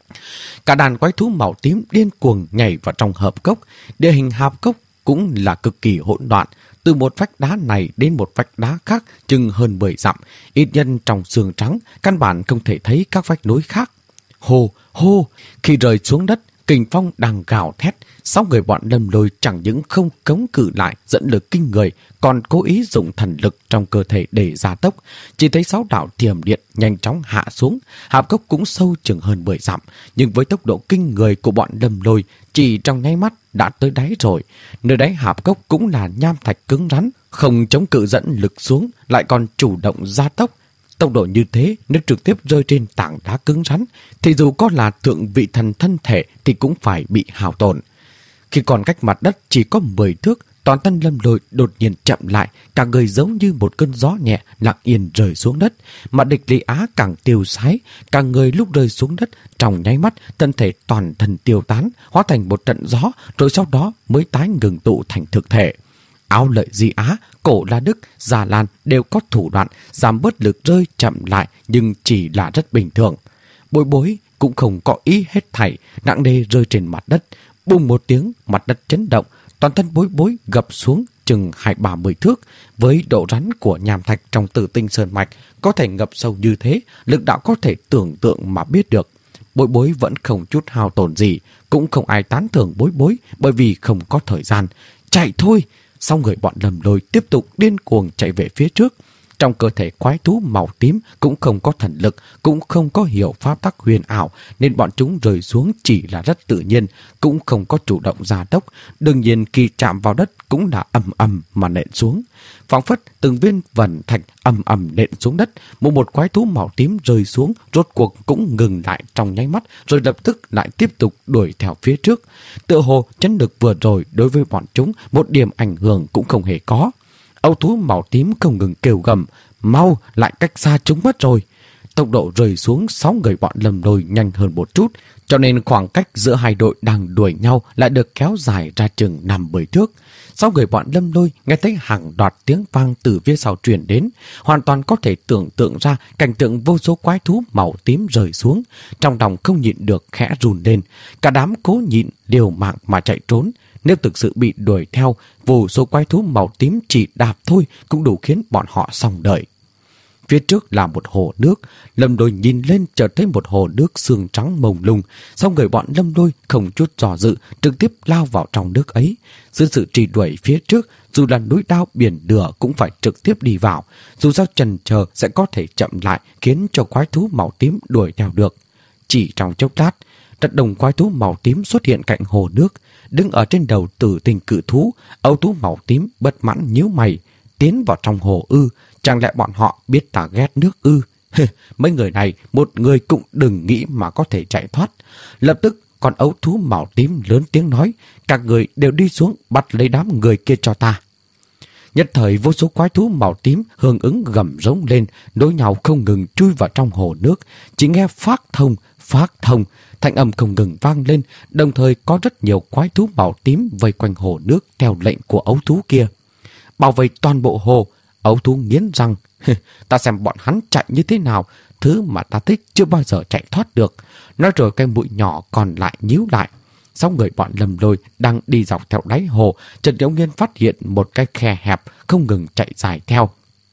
A: Cả đàn quái thú màu tím điên cuồng nhảy vào trong hợp cốc. Địa hình hạp cốc cũng là cực kỳ hỗn loạn. Từ một vách đá này đến một vách đá khác chừng hơn mười dặm. Ít nhân trong sương trắng, căn bản không thể thấy các vách nối khác. Hô, hô, khi rơi xuống đất, kình phong đang gào thét. Sáu người bọn Lâm Lôi chẳng những không cống cự lại dẫn lực kinh người, còn cố ý dùng thần lực trong cơ thể để gia tốc. Chỉ thấy sáu đạo thiểm điện nhanh chóng hạ xuống. Hạp cốc cũng sâu chừng hơn mười dặm, nhưng với tốc độ kinh người của bọn Lâm Lôi, chỉ trong nháy mắt đã tới đáy rồi. Nơi đáy hạp cốc cũng là nham thạch cứng rắn, không chống cự dẫn lực xuống, lại còn chủ động gia tốc. Tốc độ như thế, nếu trực tiếp rơi trên tảng đá cứng rắn, thì dù có là thượng vị thần thân thể thì cũng phải bị hao tổn. Khi còn cách mặt đất chỉ có mười thước, toàn thân Lâm Lôi đột nhiên chậm lại, cả người giống như một cơn gió nhẹ lặng yên rơi xuống đất. Mà địch Lý Á càng tiêu sái, cả người lúc rơi xuống đất, trong nháy mắt, thân thể toàn thân tiêu tán, hóa thành một trận gió, rồi sau đó mới tái ngừng tụ thành thực thể. Áo Lợi Di Á, Cổ La Đức, Già Lan đều có thủ đoạn giảm bớt lực rơi chậm lại, nhưng chỉ là rất bình thường. Bối Bối cũng không có ý hết thảy, nặng nề rơi trên mặt đất. Bùng một tiếng, mặt đất chấn động, toàn thân Bối Bối gập xuống chừng hai ba mươi thước. Với độ rắn của nham thạch trong Tử Tinh Sơn Mạch có thể ngập sâu như thế, lực đạo có thể tưởng tượng mà biết được. Bối Bối vẫn không chút hao tổn gì, cũng không ai tán thưởng Bối Bối bởi vì không có thời gian. Chạy thôi! Sau người bọn Lâm Lôi tiếp tục điên cuồng chạy về phía trước. Trong cơ thể quái thú màu tím cũng không có thần lực, cũng không có hiểu pháp tắc huyền ảo, nên bọn chúng rơi xuống chỉ là rất tự nhiên, cũng không có chủ động gia tốc. Đương nhiên khi chạm vào đất cũng là ầm ầm mà nện xuống. Phảng phất từng viên vẩn thạch ầm ầm nện xuống đất, một một quái thú màu tím rơi xuống, rốt cuộc cũng ngừng lại trong nháy mắt, rồi lập tức lại tiếp tục đuổi theo phía trước. Tựa hồ chấn lực vừa rồi đối với bọn chúng một điểm ảnh hưởng cũng không hề có. Âu thú màu tím không ngừng kêu gầm, mau, lại cách xa chúng mất rồi. Tốc độ rơi xuống sáu người bọn Lâm Lôi nhanh hơn một chút, cho nên khoảng cách giữa hai đội đang đuổi nhau lại được kéo dài ra chừng năm mươi thước. Sáu người bọn Lâm Lôi nghe thấy hàng loạt tiếng vang từ phía sau truyền đến, hoàn toàn có thể tưởng tượng ra cảnh tượng vô số quái thú màu tím rơi xuống. Trong lòng không nhịn được khẽ run lên, cả đám cố nhịn liều mạng mà chạy trốn. Nếu thực sự bị đuổi theo, vô số quái thú màu tím chỉ đạp thôi cũng đủ khiến bọn họ xong đời. Phía trước là một hồ nước, Lâm Lôi nhìn lên chợt thấy một hồ nước sương trắng mông lung. Sau người bọn Lâm Lôi không chút dò dự, trực tiếp lao vào trong nước ấy. Dưới sự truy đuổi phía trước, dù là núi đao biển lửa cũng phải trực tiếp đi vào. Dù sao chần chờ sẽ có thể chậm lại, khiến cho quái thú màu tím đuổi theo được. Chỉ trong chốc lát, trận đồng quái thú màu tím xuất hiện cạnh hồ nước. Đứng ở trên đầu Tử Tinh cự thú, Âu thú màu tím bất mãn nhíu mày. Tiến vào trong hồ ư? Chẳng lẽ bọn họ biết ta ghét nước ư? Mấy người này, một người cũng đừng nghĩ mà có thể chạy thoát. Lập tức, con ấu thú màu tím lớn tiếng nói, các người đều đi xuống bắt lấy đám người kia cho ta. Nhất thời vô số quái thú màu tím hưởng ứng gầm rống lên, nối nhau không ngừng chui vào trong hồ nước. Chỉ nghe phát thông, phát thông, thanh âm không ngừng vang lên, đồng thời có rất nhiều quái thú màu tím vây quanh hồ nước theo lệnh của ấu thú kia. Bảo vệ toàn bộ hồ, ấu thú nghiến răng, ta xem bọn hắn chạy như thế nào, thứ mà ta thích chưa bao giờ chạy thoát được. Nói rồi cái mũi nhỏ còn lại nhíu lại. Sáu người bọn Lâm Lôi đang đi dọc theo đáy hồ, Trần Tiểu Nghiên phát hiện một cái khe hẹp không ngừng chạy dài theo.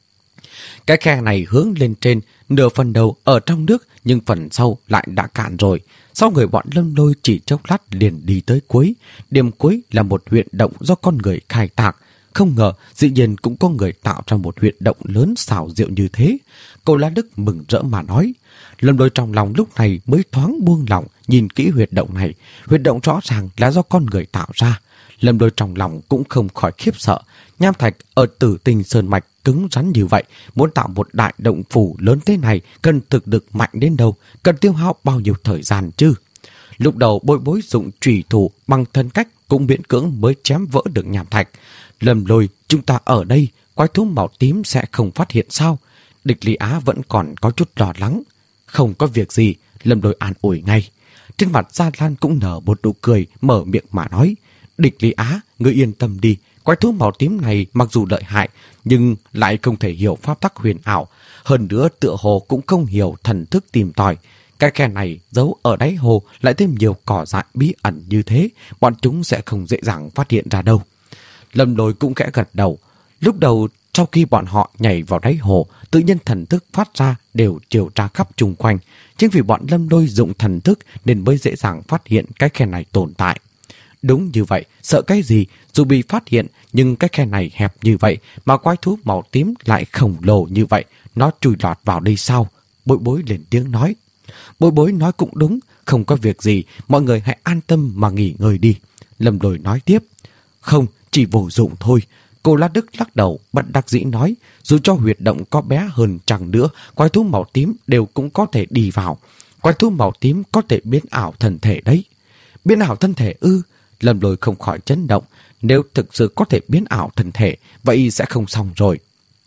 A: Cái khe này hướng lên trên, nửa phần đầu ở trong nước, nhưng phần sau lại đã cạn rồi. Sáu người bọn Lâm Lôi chỉ chốc lát liền đi tới cuối. Điểm cuối là một huyệt động do con người khai thác. Không ngờ, dĩ nhiên cũng có người tạo ra một huyệt động lớn xảo diệu như thế. Cô La Đức mừng rỡ mà nói. Lâm Lôi trong lòng lúc này mới thoáng buông lỏng, nhìn kỹ huyệt động này. Huyệt động rõ ràng là do con người tạo ra. Lâm Lôi trong lòng cũng không khỏi khiếp sợ. Nham thạch ở Tử Tinh Sơn Mạch cứng rắn như vậy, muốn tạo một đại động phủ lớn thế này cần thực lực mạnh đến đâu, cần tiêu hao bao nhiêu thời gian chứ? Lúc đầu Bối Bối dụng chủy thủ bằng thân cách cũng miễn cưỡng mới chém vỡ được nham thạch. Lâm Lôi, chúng ta ở đây, quái thú màu tím sẽ không phát hiện sao? Địch Lý Á vẫn còn có chút lo lắng. Không có việc gì, Lâm Lôi an ủi ngay. Trên mặt Gia Lan cũng nở một nụ cười, mở miệng mà nói. Địch Lý Á, ngươi yên tâm đi, quái thú màu tím này mặc dù lợi hại, nhưng lại không thể hiểu pháp tắc huyền ảo. Hơn nữa tựa hồ cũng không hiểu thần thức tìm tòi. Cái khe này giấu ở đáy hồ lại thêm nhiều cỏ dại bí ẩn như thế, bọn chúng sẽ không dễ dàng phát hiện ra đâu. Lâm Lôi cũng khẽ gật đầu. Lúc đầu sau khi bọn họ nhảy vào đáy hồ, tự nhiên thần thức phát ra đều chiều tra khắp chung quanh. Chính vì bọn Lâm Lôi dụng thần thức nên mới dễ dàng phát hiện cái khe này tồn tại. Đúng như vậy, sợ cái gì, dù bị phát hiện nhưng cái khe này hẹp như vậy mà quái thú màu tím lại khổng lồ như vậy, nó chui lọt vào đây sao? Bối Bối lên tiếng nói. Bối Bối nói cũng đúng, không có việc gì, mọi người hãy an tâm mà nghỉ ngơi đi. Lâm Lôi nói tiếp. Không, chỉ vô dụng thôi. Cô La Đức lắc đầu, bất đắc dĩ nói, dù cho huyệt động có bé hơn chăng nữa, quái thú màu tím đều cũng có thể đi vào. Quái thú màu tím có thể biến ảo thân thể đấy. Biến ảo thân thể ư? Lâm Lôi không khỏi chấn động. Nếu thực sự có thể biến ảo thân thể, vậy sẽ không xong rồi.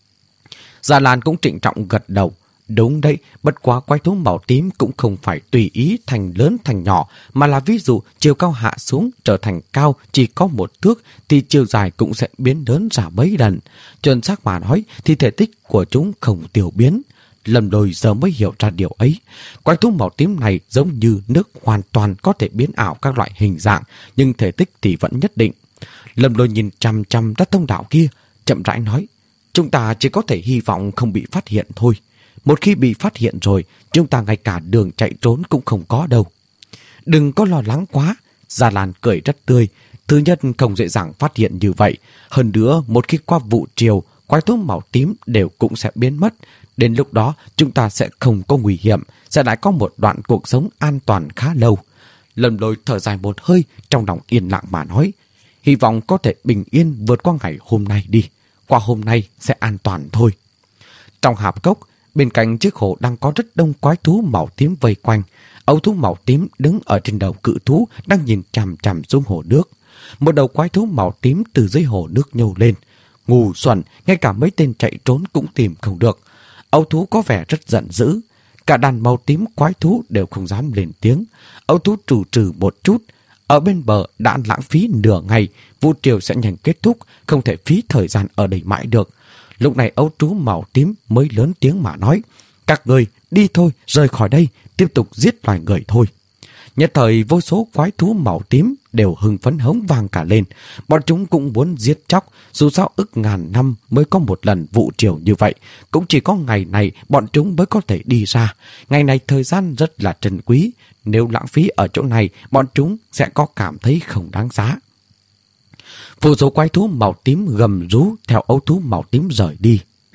A: Gia Lan cũng trịnh trọng gật đầu. Đúng đấy, bất quá quái thú màu tím cũng không phải tùy ý thành lớn thành nhỏ, mà là ví dụ chiều cao hạ xuống trở thành cao chỉ có một thước thì chiều dài cũng sẽ biến lớn ra mấy lần. Chuẩn xác mà nói thì thể tích của chúng không tiểu biến. Lâm Lôi giờ mới hiểu ra điều ấy. Quái thú màu tím này giống như nước hoàn toàn có thể biến ảo các loại hình dạng, nhưng thể tích thì vẫn nhất định. Lâm Lôi nhìn chằm chằm ra thông đạo kia, chậm rãi nói, chúng ta chỉ có thể hy vọng không bị phát hiện thôi. Một khi bị phát hiện rồi, chúng ta ngay cả đường chạy trốn cũng không có đâu. Đừng có lo lắng quá. Gia Lan cười rất tươi. Thứ nhất không dễ dàng phát hiện như vậy. Hơn nữa, một khi qua vụ triều, quái thú màu tím đều cũng sẽ biến mất. Đến lúc đó, chúng ta sẽ không có nguy hiểm, sẽ lại có một đoạn cuộc sống an toàn khá lâu. Lâm Lôi thở dài một hơi, trong lòng yên lặng mà nói, hy vọng có thể bình yên vượt qua ngày hôm nay đi. Qua hôm nay sẽ an toàn thôi. Trong hạp cốc, bên cạnh chiếc hồ đang có rất đông quái thú màu tím vây quanh. Ấu thú màu tím đứng ở trên đầu cự thú đang nhìn chằm chằm xuống hồ nước. Một đầu quái thú màu tím từ dưới hồ nước nhô lên. Ngu xuẩn, ngay cả mấy tên chạy trốn cũng tìm không được. Ấu thú có vẻ rất giận dữ. Cả đàn màu tím quái thú đều không dám lên tiếng. Ấu thú trù trừ một chút. Ở bên bờ đã lãng phí nửa ngày, vụ triều sẽ nhanh kết thúc, không thể phí thời gian ở đây mãi được. Lúc này ấu thú màu tím mới lớn tiếng mà nói, các người đi thôi, rời khỏi đây, tiếp tục giết loài người thôi. Nhất thời vô số quái thú màu tím đều hưng phấn hống vang cả lên. Bọn chúng cũng muốn giết chóc, dù sao ức ngàn năm mới có một lần vụ triều như vậy. Cũng chỉ có ngày này bọn chúng mới có thể đi ra. Ngày này thời gian rất là trân quý. Nếu lãng phí ở chỗ này, bọn chúng sẽ có cảm thấy không đáng giá. Vô số quái thú màu tím gầm rú theo ấu thú màu tím rời đi.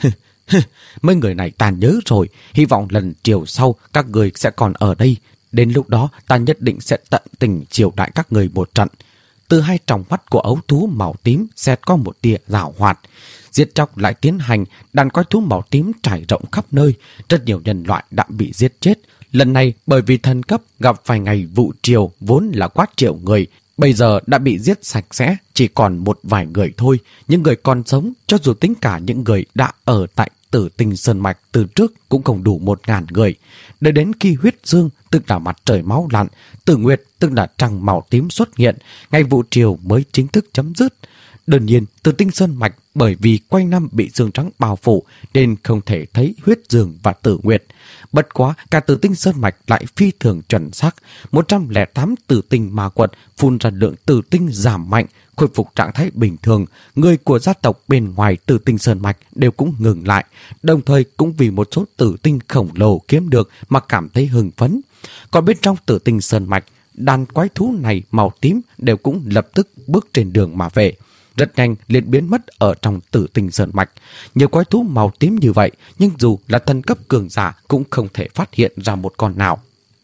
A: Mấy người này ta nhớ rồi, hy vọng lần triều sau các người sẽ còn ở đây. Đến lúc đó ta nhất định sẽ tận tình chiều đại các người một trận. Từ hai tròng mắt của ấu thú màu tím xẹt có một tia giảo hoạt. Giết chóc lại tiến hành, đàn quái thú màu tím trải rộng khắp nơi. Rất nhiều nhân loại đã bị giết chết. Lần này bởi vì thần cấp gặp phải ngày vụ triều vốn là quát triệu người, bây giờ đã bị giết sạch sẽ, chỉ còn một vài người thôi. Những người còn sống, cho dù tính cả những người đã ở tại Tử Tinh Sơn Mạch từ trước cũng không đủ một ngàn người. Đợi đến khi huyết dương, tức là mặt trời máu lặn, tử nguyệt, tức là trăng màu tím xuất hiện, ngày vụ triều mới chính thức chấm dứt. Đương nhiên, Tử Tinh Sơn Mạch bởi vì quanh năm bị sương trắng bao phủ nên không thể thấy huyết dương và tử nguyệt. Bất quá, cả Tử Tinh Sơn Mạch lại phi thường chuẩn xác. một trăm lẻ tám tử tinh ma quật phun ra lượng tử tinh giảm mạnh, khôi phục trạng thái bình thường. Người của gia tộc bên ngoài Tử Tinh Sơn Mạch đều cũng ngừng lại, đồng thời cũng vì một số tử tinh khổng lồ kiếm được mà cảm thấy hưng phấn. Còn bên trong Tử Tinh Sơn Mạch, đàn quái thú này màu tím đều cũng lập tức bước trên đường mà về. Rất nhanh liền biến mất ở trong Tử Tinh Sơn Mạch. Nhiều quái thú màu tím như vậy, nhưng dù là thần cấp cường giả cũng không thể phát hiện ra một con nào.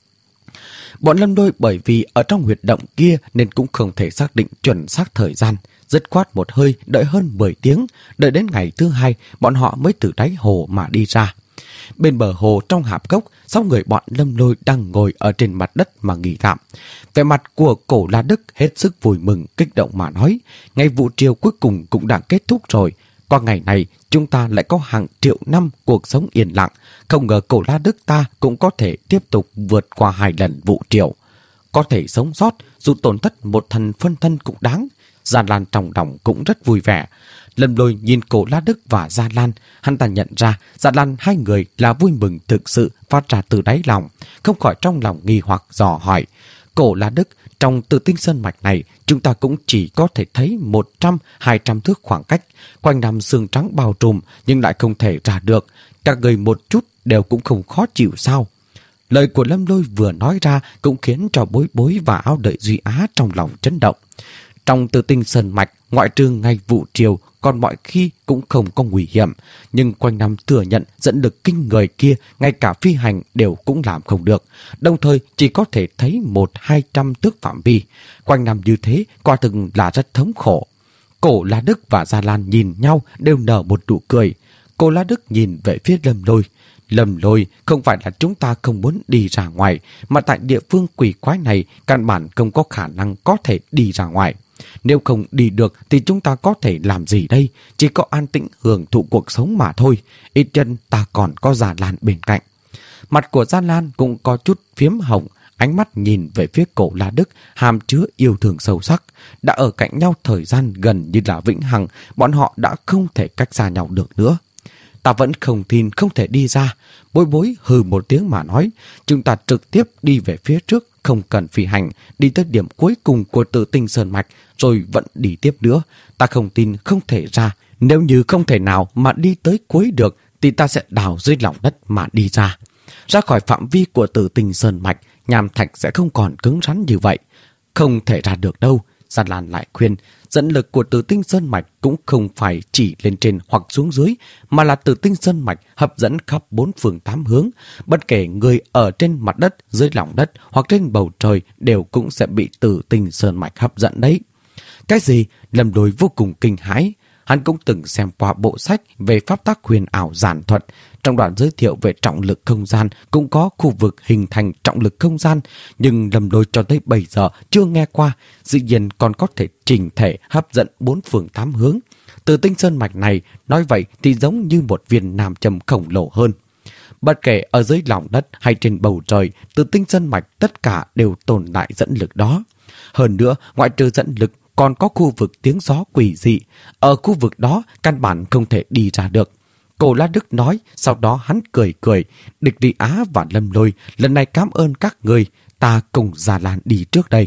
A: Bọn Lâm Lôi bởi vì ở trong huyệt động kia nên cũng không thể xác định chuẩn xác thời gian. Dứt khoát một hơi đợi hơn mười tiếng, đợi đến ngày thứ hai bọn họ mới từ đáy hồ mà đi ra. Bên bờ hồ trong hạp cốc, sáu người bọn Lâm Lôi đang ngồi ở trên mặt đất mà nghỉ tạm. Vẻ mặt của Cổ La Đức hết sức vui mừng, kích động mà nói, ngày vụ triều cuối cùng cũng đã kết thúc rồi. Qua ngày này, chúng ta lại có hàng triệu năm cuộc sống yên lặng. Không ngờ Cổ La Đức ta cũng có thể tiếp tục vượt qua hai lần vụ triều. Có thể sống sót, dù tổn thất một thần phân thân cũng đáng. Gia Lan trong lòng cũng rất vui vẻ. Lâm Lôi nhìn Cổ La Đức và Gia Lan, hắn ta nhận ra Gia Lan hai người là vui mừng thực sự phát ra từ đáy lòng, không khỏi trong lòng nghi hoặc dò hỏi. Cổ La Đức, trong Tử Tinh Sơn Mạch này, chúng ta cũng chỉ có thể thấy một trăm hai trăm thước khoảng cách, quanh năm sương trắng bao trùm nhưng lại không thể ra được. Các người một chút đều cũng không khó chịu sao? Lời của Lâm Lôi vừa nói ra cũng khiến cho Bối Bối và Áo Đợi Duy Á trong lòng chấn động. Trong Tử Tinh Sơn Mạch, ngoại trừ ngày vụ triều, còn mọi khi cũng không có nguy hiểm, nhưng quanh năm thừa nhận dẫn lực kinh người kia, ngay cả phi hành đều cũng làm không được, đồng thời chỉ có thể thấy một hai trăm thước phạm vi. Quanh năm như thế, quả thực là rất thống khổ. Cổ La Đức và Gia Lan nhìn nhau đều nở một nụ cười. Cổ La Đức nhìn về phía Lâm Lôi. Lâm Lôi, không phải là chúng ta không muốn đi ra ngoài, mà tại địa phương quỷ quái này, căn bản không có khả năng có thể đi ra ngoài. Nếu không đi được thì chúng ta có thể làm gì đây? Chỉ có an tĩnh hưởng thụ cuộc sống mà thôi. Ít chân ta còn có Gia Lan bên cạnh. Mặt của Gia Lan cũng có chút phiếm hồng, ánh mắt nhìn về phía Cổ La Đức, hàm chứa yêu thương sâu sắc. Đã ở cạnh nhau thời gian gần như là vĩnh hằng, bọn họ đã không thể cách xa nhau được nữa. Ta vẫn không tin không thể đi ra. Bối Bối hừ một tiếng mà nói, chúng ta trực tiếp đi về phía trước, không cần phi hành, đi tới điểm cuối cùng của Tử Tinh Sơn Mạch, rồi vẫn đi tiếp nữa. Ta không tin không thể ra. Nếu như không thể nào mà đi tới cuối được, thì ta sẽ đào dưới lòng đất mà đi ra. Ra khỏi phạm vi của Tử Tinh Sơn Mạch, nham thạch sẽ không còn cứng rắn như vậy. Không thể ra được đâu. Gia Lan lại khuyên, dẫn lực của Tử Tinh Sơn Mạch cũng không phải chỉ lên trên hoặc xuống dưới, mà là Tử Tinh Sơn Mạch hấp dẫn khắp bốn phương tám hướng. Bất kể người ở trên mặt đất, dưới lòng đất hoặc trên bầu trời đều cũng sẽ bị Tử Tinh Sơn Mạch hấp dẫn đấy. Cái gì? Lâm Lôi vô cùng kinh hãi. Hắn cũng từng xem qua bộ sách về pháp tắc huyền ảo giản thuật. Trong đoạn giới thiệu về trọng lực không gian cũng có khu vực hình thành trọng lực không gian, nhưng Lâm Lôi cho tới bây giờ chưa nghe qua. Dĩ nhiên còn có thể chỉnh thể hấp dẫn bốn phương tám hướng. Tử Tinh Sơn Mạch này nói vậy thì giống như một viên nam châm khổng lồ hơn. Bất kể ở dưới lòng đất hay trên bầu trời, Tử Tinh Sơn Mạch tất cả đều tồn tại dẫn lực đó. Hơn nữa, ngoại trừ dẫn lực, còn có khu vực tiếng gió quỷ dị. Ở khu vực đó, căn bản không thể đi ra được. Cổ La Đức nói, sau đó hắn cười cười. Địch Lý Á và Lâm Lôi, lần này cảm ơn các người, ta cùng Gia Lan đi trước đây.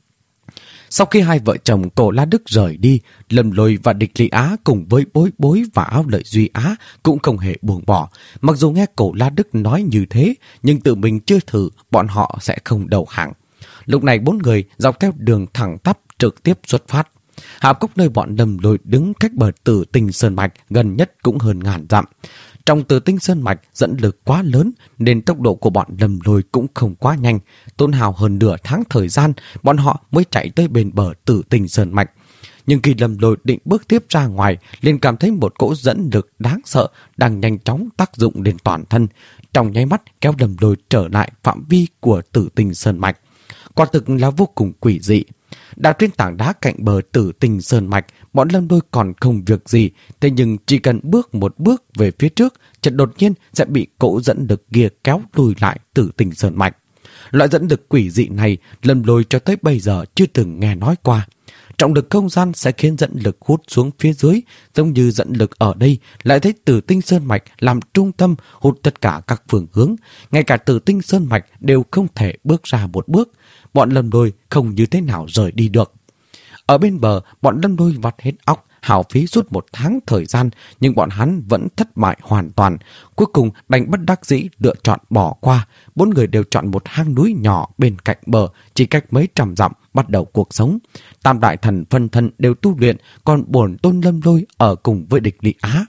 A: Sau khi hai vợ chồng Cổ La Đức rời đi, Lâm Lôi và Địch Lý Á cùng với Bối Bối và Áo Lợi Duy Á cũng không hề buông bỏ. Mặc dù nghe Cổ La Đức nói như thế, nhưng tự mình chưa thử, bọn họ sẽ không đầu hàng. Lúc này bốn người dọc theo đường thẳng tắp trực tiếp xuất phát. Hạp cốc nơi bọn Lâm Lôi đứng cách bờ Tử Tinh Sơn Mạch gần nhất cũng hơn ngàn dặm. Trong Tử Tinh Sơn Mạch dẫn lực quá lớn nên tốc độ của bọn Lâm Lôi cũng không quá nhanh. Tốn hào hơn nửa tháng thời gian, bọn họ mới chạy tới bên bờ Tử Tinh Sơn Mạch. Nhưng khi Lâm Lôi định bước tiếp ra ngoài, liền cảm thấy một cỗ dẫn lực đáng sợ đang nhanh chóng tác dụng lên toàn thân. Trong nháy mắt kéo Lâm Lôi trở lại phạm vi của Tử Tinh Sơn Mạch. Quả thực là vô cùng quỷ dị. Đạp trên tảng đá cạnh bờ Tử Tinh Sơn Mạch, bọn Lâm Lôi còn không việc gì, thế nhưng chỉ cần bước một bước về phía trước, chợt đột nhiên sẽ bị cỗ dẫn lực kia kéo lùi lại Tử Tinh Sơn Mạch. Loại dẫn lực quỷ dị này, Lâm Lôi cho tới bây giờ chưa từng nghe nói qua. Trọng lực không gian sẽ khiến dẫn lực hút xuống phía dưới, giống như dẫn lực ở đây lại thấy Tử Tinh Sơn Mạch làm trung tâm hút tất cả các phương hướng, ngay cả Tử Tinh Sơn Mạch đều không thể bước ra một bước. Bọn Lâm Lôi không như thế nào rời đi được. Ở bên bờ, bọn Lâm Lôi vắt hết óc, hao phí suốt một tháng thời gian, nhưng bọn hắn vẫn thất bại hoàn toàn. Cuối cùng đành bất đắc dĩ lựa chọn bỏ qua. Bốn người đều chọn một hang núi nhỏ bên cạnh bờ, chỉ cách mấy trăm dặm bắt đầu cuộc sống. Tam đại thần phân thân đều tu luyện, còn bổn tôn Lâm Lôi ở cùng với Địch Lý Á.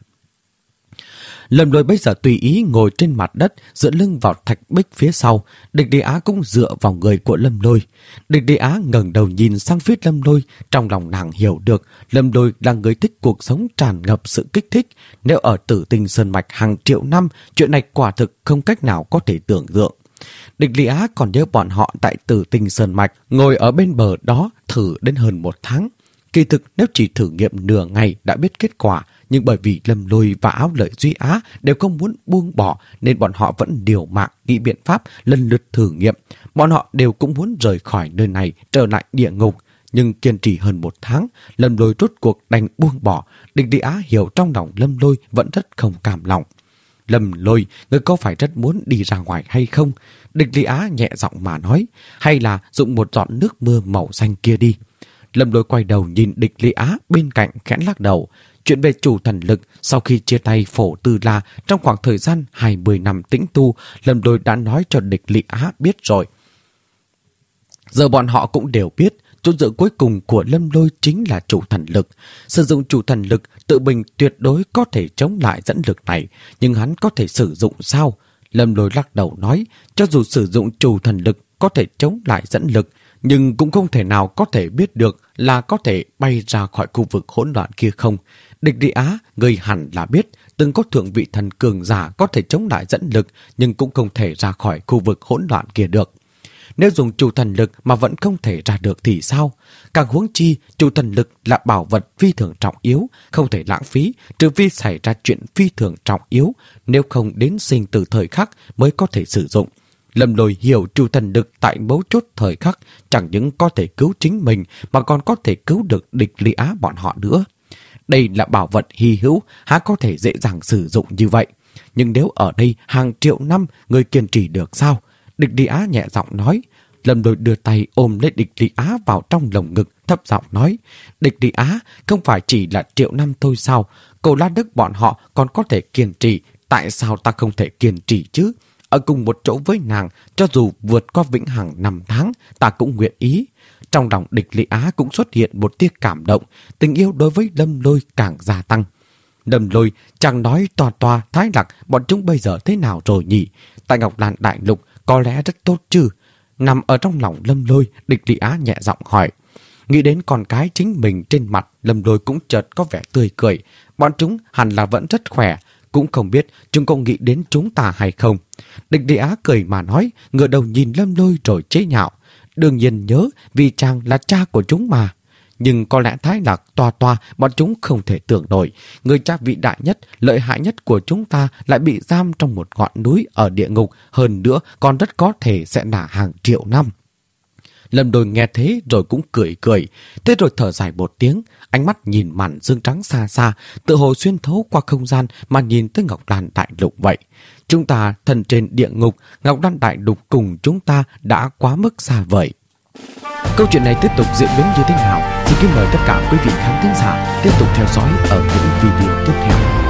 A: Lâm Lôi bây giờ tùy ý ngồi trên mặt đất, dựa lưng vào thạch bích phía sau. Địch Lý Á cũng dựa vào người của Lâm Lôi. Địch Lý Á ngẩng đầu nhìn sang phía Lâm Lôi, trong lòng nàng hiểu được Lâm Lôi là người thích cuộc sống tràn ngập sự kích thích. Nếu ở Tử Tinh Sơn Mạch hàng triệu năm, chuyện này quả thực không cách nào có thể tưởng tượng. Địch Lý Á còn nhớ bọn họ tại Tử Tinh Sơn Mạch ngồi ở bên bờ đó thử đến hơn một tháng. Kỳ thực nếu chỉ thử nghiệm nửa ngày đã biết kết quả, nhưng bởi vì Lâm Lôi và Áo Lợi Duy Á đều không muốn buông bỏ nên bọn họ vẫn điều mạng nghĩ biện pháp lần lượt thử nghiệm. Bọn họ đều cũng muốn rời khỏi nơi này trở lại địa ngục. Nhưng kiên trì hơn một tháng, Lâm Lôi rốt cuộc đành buông bỏ. Địch Lý Á hiểu trong lòng Lâm Lôi vẫn rất không cam lòng. Lâm Lôi, ngươi có phải rất muốn đi ra ngoài hay không? Địch Lý Á nhẹ giọng mà nói, hay là dùng một giọt nước mưa màu xanh kia đi. Lâm Lôi quay đầu nhìn Địch Lý Á bên cạnh khẽ lắc đầu. Chuyện về chủ thần lực sau khi chia tay Phổ Tư La trong khoảng thời gian hai mươi năm tĩnh tu, Lâm Lôi đã nói cho Địch Lý Á biết rồi. Giờ bọn họ cũng đều biết chỗ dựa cuối cùng của Lâm Lôi chính là chủ thần lực. Sử dụng chủ thần lực tự mình tuyệt đối có thể chống lại dẫn lực này, nhưng hắn có thể sử dụng sao? Lâm Lôi lắc đầu nói, cho dù sử dụng chủ thần lực có thể chống lại dẫn lực, nhưng cũng không thể nào có thể biết được là có thể bay ra khỏi khu vực hỗn loạn kia không. Địch Lý Á, người hẳn là biết, từng có thượng vị thần cường giả có thể chống lại dẫn lực, nhưng cũng không thể ra khỏi khu vực hỗn loạn kia được. Nếu dùng chủ thần lực mà vẫn không thể ra được thì sao? Càng huống chi, chủ thần lực là bảo vật phi thường trọng yếu, không thể lãng phí, trừ phi xảy ra chuyện phi thường trọng yếu, nếu không đến sinh tử thời khắc mới có thể sử dụng. Lâm Lôi hiểu chủ thần lực tại mấu chốt thời khắc chẳng những có thể cứu chính mình mà còn có thể cứu được Địch Lý Á bọn họ nữa. Đây là bảo vật hy hữu, há có thể dễ dàng sử dụng như vậy. Nhưng nếu ở đây hàng triệu năm người kiên trì được sao? Địch Lý Á nhẹ giọng nói. Lâm Lôi đưa tay ôm lấy Địch Lý Á vào trong lồng ngực, thấp giọng nói, Địch Lý Á, không phải chỉ là triệu năm thôi sao? Cổ La Đức bọn họ còn có thể kiên trì, tại sao ta không thể kiên trì chứ? Ở cùng một chỗ với nàng, cho dù vượt qua vĩnh hằng năm tháng, ta cũng nguyện ý. Trong lòng Địch Lý Á cũng xuất hiện một tia cảm động, tình yêu đối với Lâm Lôi càng gia tăng. Lâm Lôi chẳng nói toa toa Thái Lạc bọn chúng bây giờ thế nào rồi nhỉ? Tại Ngọc Lan Đại Lục có lẽ rất tốt chứ? Nằm ở trong lòng Lâm Lôi, Địch Lý Á nhẹ giọng hỏi. Nghĩ đến con cái chính mình trên mặt, Lâm Lôi cũng chợt có vẻ tươi cười. Bọn chúng hẳn là vẫn rất khỏe, cũng không biết chúng có nghĩ đến chúng ta hay không. Địch Lý Á cười mà nói, ngửa đầu nhìn Lâm Lôi rồi chế nhạo. Đương nhiên nhớ, vì chàng là cha của chúng mà. Nhưng có lẽ Thái Lạc toa toa bọn chúng không thể tưởng nổi. Người cha vĩ đại nhất, lợi hại nhất của chúng ta lại bị giam trong một ngọn núi ở địa ngục, hơn nữa còn rất có thể sẽ là hàng triệu năm. Lâm Lôi nghe thế rồi cũng cười cười, thế rồi thở dài một tiếng, ánh mắt nhìn màn sương trắng xa xa, tự hồ xuyên thấu qua không gian mà nhìn tới Ngọc Lan Đại Lục vậy. Chúng ta thân trên địa ngục, Ngọc Lan Đại Lục cùng chúng ta đã quá mức xa vời. Câu chuyện này tiếp tục diễn biến như thế nào? Xin kính mời tất cả quý vị khán thính giả tiếp tục theo dõi ở những video tiếp theo.